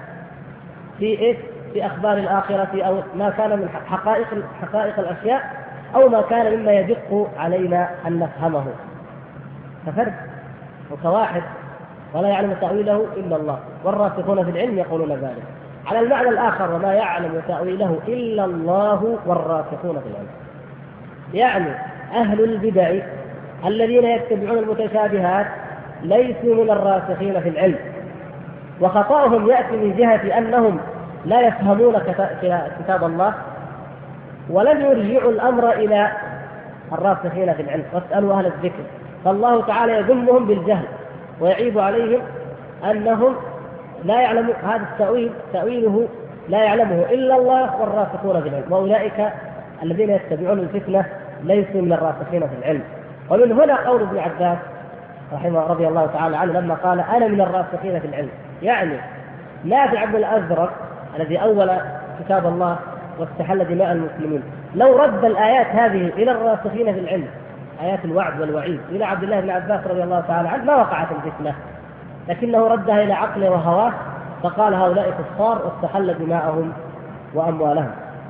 في أخبار الآخرة، أو ما كان من حقائق الأشياء، أو ما كان مما يدق علينا أن نفهمه. ففرد وكواحد ولا يعلم تأويله إلا الله، والراسخون في العلم يقولون ذلك. على المعنى الآخر وما يعلم تأويله إلا الله والراسخون في العلم، يعني أهل البدع الذين يتبعون المتشابهات ليسوا من الراسخين في العلم، وخطأهم يأتي من جهة أنهم لا يفهمون كتاب الله ولم يرجعوا الأمر إلى الراسخين في العلم. واسألوا أهل الذكر، فالله تعالى يذمهم بالجهل ويعيب عليهم أنهم لا يعلمون هذا التأويل، تأويله لا يعلمه إلا الله والراسخون في العلم، وأولئك الذين يتبعون الفتنة ليسوا من الراسخين في العلم. ومن هنا قول ابن عباس رحمه رضي الله تعالى عنه لما قال أنا من الراسخين في العلم، يعني نافع بن الأزرق الذي أول كتاب الله واستحل دماء المسلمين، لو رد الآيات هذه إلى الراسخين في العلم، آيات الوعد والوعيد، إلى عبد الله بن عباس رضي الله تعالى عنه، ما وقعت الفتنة، لكنه ردها إلى عقله وهواه، فقال هؤلاء كفار واستحل دماءهم وأموالهم.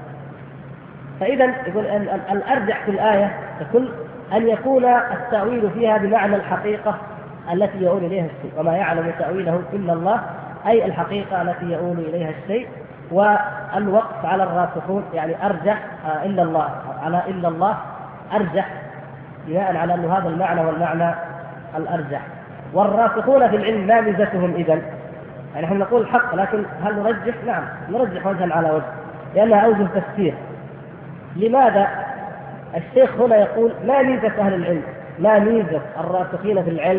فإذا يقول أن الأرجح في الآية يقول أن يكون التأويل فيها بمعنى الحقيقة التي يؤول إليها الشيء، وما يعلم تأويله إلا الله، أي الحقيقة التي يؤول إليها الشيء. والوقف على الراسخون يعني أرجح إلا الله، على إلا الله أرجح بناء على أن هذا المعنى والمعنى الأرجح. والراسخون في العلم ما ميزتهم إذن؟ يعني نحن نقول الحق، لكن هل نرجح؟ نعم نرجح وجها على وجه، لأنها أوجه تفسير. لماذا؟ الشيخ هنا يقول ما ميزة أهل العلم، ما ميزة الراسخين في العلم.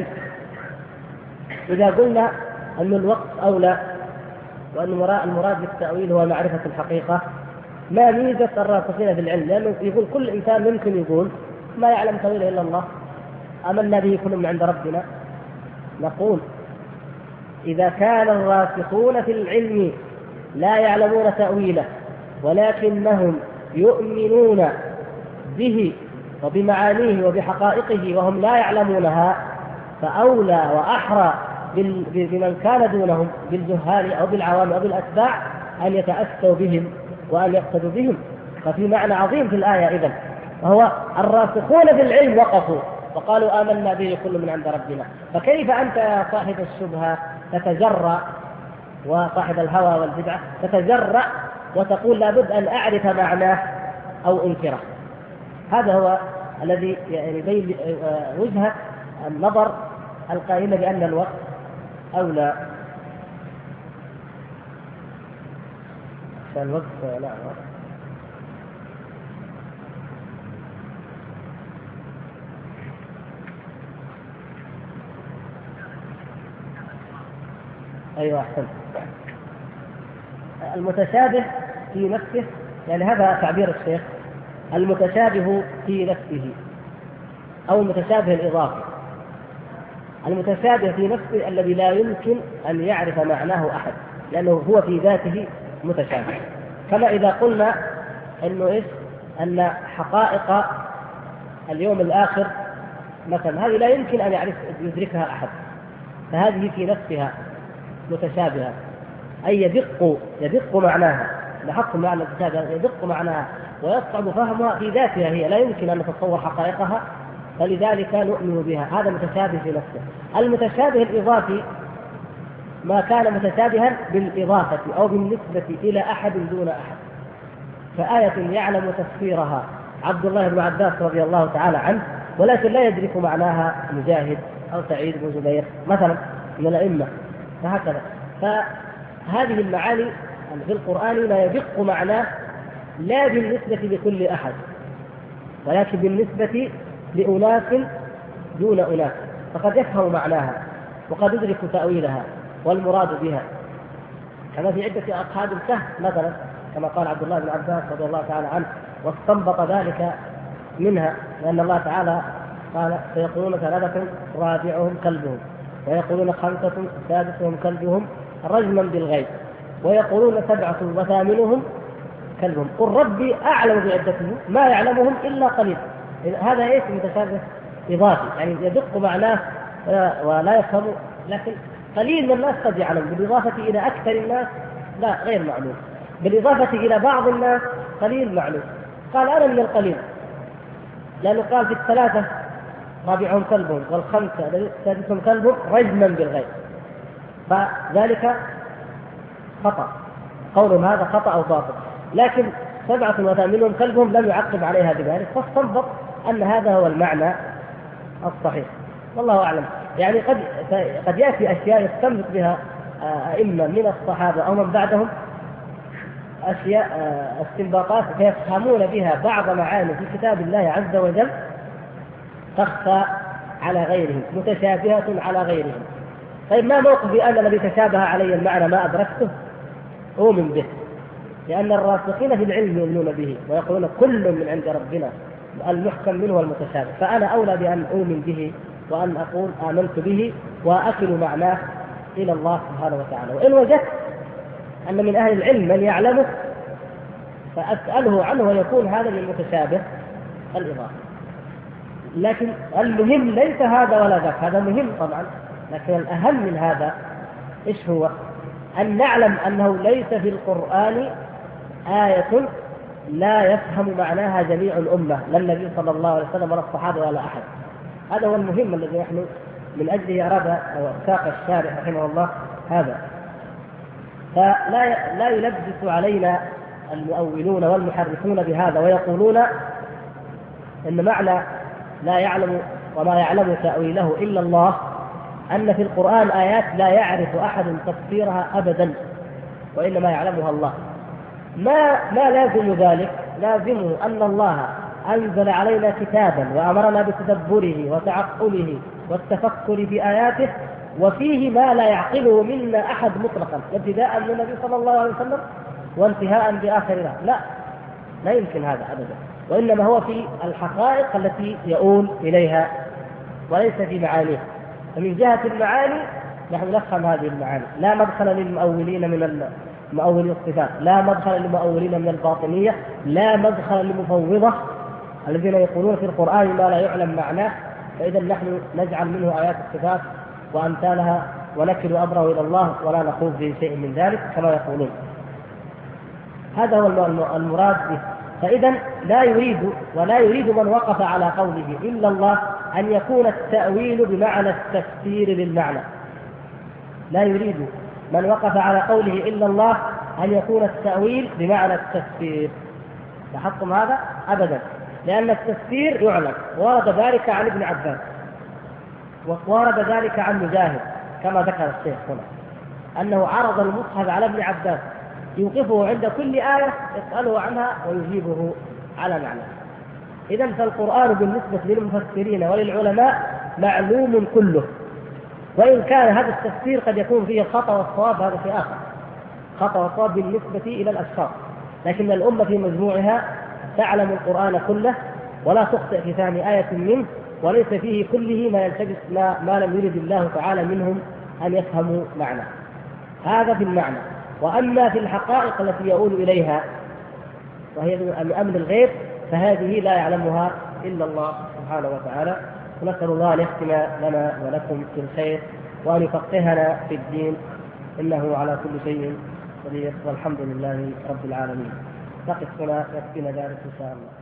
إذا قلنا أن الوقت أولى وأن المراد بالتأويل هو معرفة الحقيقة، ما ميزة الراسخين في العلم؟ لأنه يقول كل إنسان ممكن يقول ما يعلم تأويله إلا الله، آمنا به كل من عند ربنا. نقول إذا كان الراسخون في العلم لا يعلمون تأويله ولكنهم يؤمنون به وبمعانيه وبحقائقه وهم لا يعلمونها، فأولى وأحرى بمن كان دونهم بالجهال أو بالعوام أو بالأتباع أن يتأسوا بهم وأن يقتدوا بهم. ففي معنى عظيم في الآية إذن، وهو الراسخون بالعلم وقفوا وقالوا آمنا به كل من عند ربنا. فكيف أنت يا صاحب الشبهة تتجرأ، وصاحب الهوى والبدعة تتجرأ وتقول لابد أن أعرف معناه أو أنكره؟ هذا هو الذي يعني يبين وجهة النظر القائلة بأن الوقت أولى. الوقت لا أيوة أحسن. المتشابه في نفسه، يعني هذا تعبير الشيخ، المتشابه في نفسه أو المتشابه الإضافي. المتشابه في نفسه الذي لا يمكن أن يعرف معناه أحد، لأنه هو في ذاته متشابه. كما إذا قلنا أنه أن حقائق اليوم الآخر مثلا هذه لا يمكن أن يدركها أحد، فهذه في نفسها متشابهة، أي يدق معناها. لاحظتم معنى المتشابه، يدق معناها ويصعب فهمها في ذاتها، هي لا يمكن أن نتصور حقائقها، فلذلك نؤمن بها. هذا متشابه في نفسه. المتشابه الإضافي ما كان متشابها بالإضافة أو بالنسبة إلى أحد دون أحد، فآية يعلم تفسيرها عبد الله بن عباس رضي الله تعالى عنه ولكن لا يدرك معناها مجاهد أو سعيد بن جبير مثلا من الأئمة، فهكذا. فهذه المعاني في القرآن لا يدق معناه لا بالنسبة لكل أحد، ولكن بالنسبة لأناس دون أناس، فقد يفهم معناها وقد يدرك تأويلها والمراد بها. كما في عدة أصحاب الكهف مثلا، كما قال عبد الله بن عباس رضي الله تعالى عنه، واستنبط ذلك منها، لأن الله تعالى قال سيقولون ثلاثة رابعهم كلبهم، ويقولون خمسة سادسهم كلبهم رجما بالغيب، ويقولون سبعة وثامنهم كلبهم قل ربي أعلم بعدتهم ما يعلمهم إلا قليل. هذا متشابه إضافي، يعني يدق معناه ولا يفهم، لكن قليل من الناس قد يعلم. بالإضافة إلى أكثر الناس لا، غير معلوم. بالإضافة إلى بعض الناس قليل معلوم. قال أنا من القليل، لأنه قال في الثلاثة رابعهم كلبهم والخمسة سادسهم كلبهم رجما بالغيب، فذلك خطأ، قولهم هذا خطأ أو باطل. لكن سبعة وثامنهم كلبهم لم يعقب عليها بذلك، فاستنبط أن هذا هو المعنى الصحيح، والله أعلم. يعني قد يأتي أشياء يستنبط بها أئمة من الصحابة أو من بعدهم، أشياء استنباطات فيفهمون بها بعض معاني في كتاب الله عز وجل تخفى على غيرهم، متشابهة على غيرهم. طيب ما موقفي أنا الذي تشابه علي المعنى ما أدركته؟ أؤمن به، لأن الراسخين في العلم يؤمنون به ويقولون كل من عند ربنا، المحكم منه والمتشابه، فأنا أولى بأن أؤمن به وأن أقول آمنت به وأكل معناه إلى الله سبحانه وتعالى. وإن وجدت أن من أهل العلم من يعلمه فأسأله عنه ويكون هذا من المتشابه الإضافي. لكن المهم ليس هذا ولا ذاك، هذا مهم طبعا، لكن الأهم من هذا إيش هو؟ أن نعلم أنه ليس في القرآن آية لا يفهم معناها جميع الأمة، لا النبي صلى الله عليه وسلم ولا الصحابة ولا أحد. هذا هو المهم الذي نحن من أجله أراد أو ساق الشارع رحمه الله هذا. فلا يلبس علينا المؤولون والمحرفون بهذا ويقولون إن معنى لا يعلم وما يعلم تأويله إلا الله، أن في القرآن آيات لا يعرف أحد تفسيرها أبدا وإنما يعلمها الله. ما لازم ذلك؟ لازمه أن الله أنزل علينا كتابا وأمرنا بتدبره وتعقله والتفكر في آياته، وفيه ما لا يعقله منا أحد مطلقا، ابتداء من النبي صلى الله عليه وسلم وانتهاء بآخرنا. لا يمكن هذا أبدا، وإنما هو في الحقائق التي يؤول إليها وليس في معانيه. فمن جهة المعاني نحن نفهم هذه المعاني، لا مدخل للمؤولين من مؤولي الصفات، لا مدخل للمؤولين من الباطنية، لا مدخل للمفوضة الذين يقولون في القرآن ما لا يعلم معناه، فإذا نحن نجعل منه آيات الصفات وأمثالها ونكل أمره إلى الله ولا نخوض في شيء من ذلك كما يقولون. هذا هو المراد به. فإذا لا يريد من وقف على قوله إلا الله أن يكون التأويل بمعنى التفسير للمعنى. لا يريد من وقف على قوله إلا الله أن يكون التأويل بمعنى التفسير. لاحظتم هذا؟ أبدا، لأن التفسير يعلم، ورد ذلك عن ابن عباس وورد ذلك عن مجاهد كما ذكر الشيخ هنا، أنه عرض المصحف على ابن عباس يوقفه عند كل آية يسأله عنها ويجيبه على معنى. إذن فالقرآن بالنسبة للمفسرين وللعلماء معلوم كله، وإن كان هذا التفسير قد يكون فيه الخطأ والصواب، هذا في آخر، خطأ والصواب بالنسبة إلى الأشخاص، لكن الأمة في مجموعها تعلم القرآن كله ولا تخطئ في فهم آية منه، وليس فيه كله ما يلتبس ما لم يرد الله تعالى منهم أن يفهموا معنى. هذا في المعنى. وأما في الحقائق التي يؤول إليها وهي من أمر الغيب فهذه لا يعلمها إلا الله سبحانه وتعالى. ونسأل الله أن يختم لنا ولكم في الخير وأن يفقهنا في الدين، إنه على كل شيء قدير، والحمد لله رب العالمين. نقف هنا، يكفينا ذلك إن شاء الله.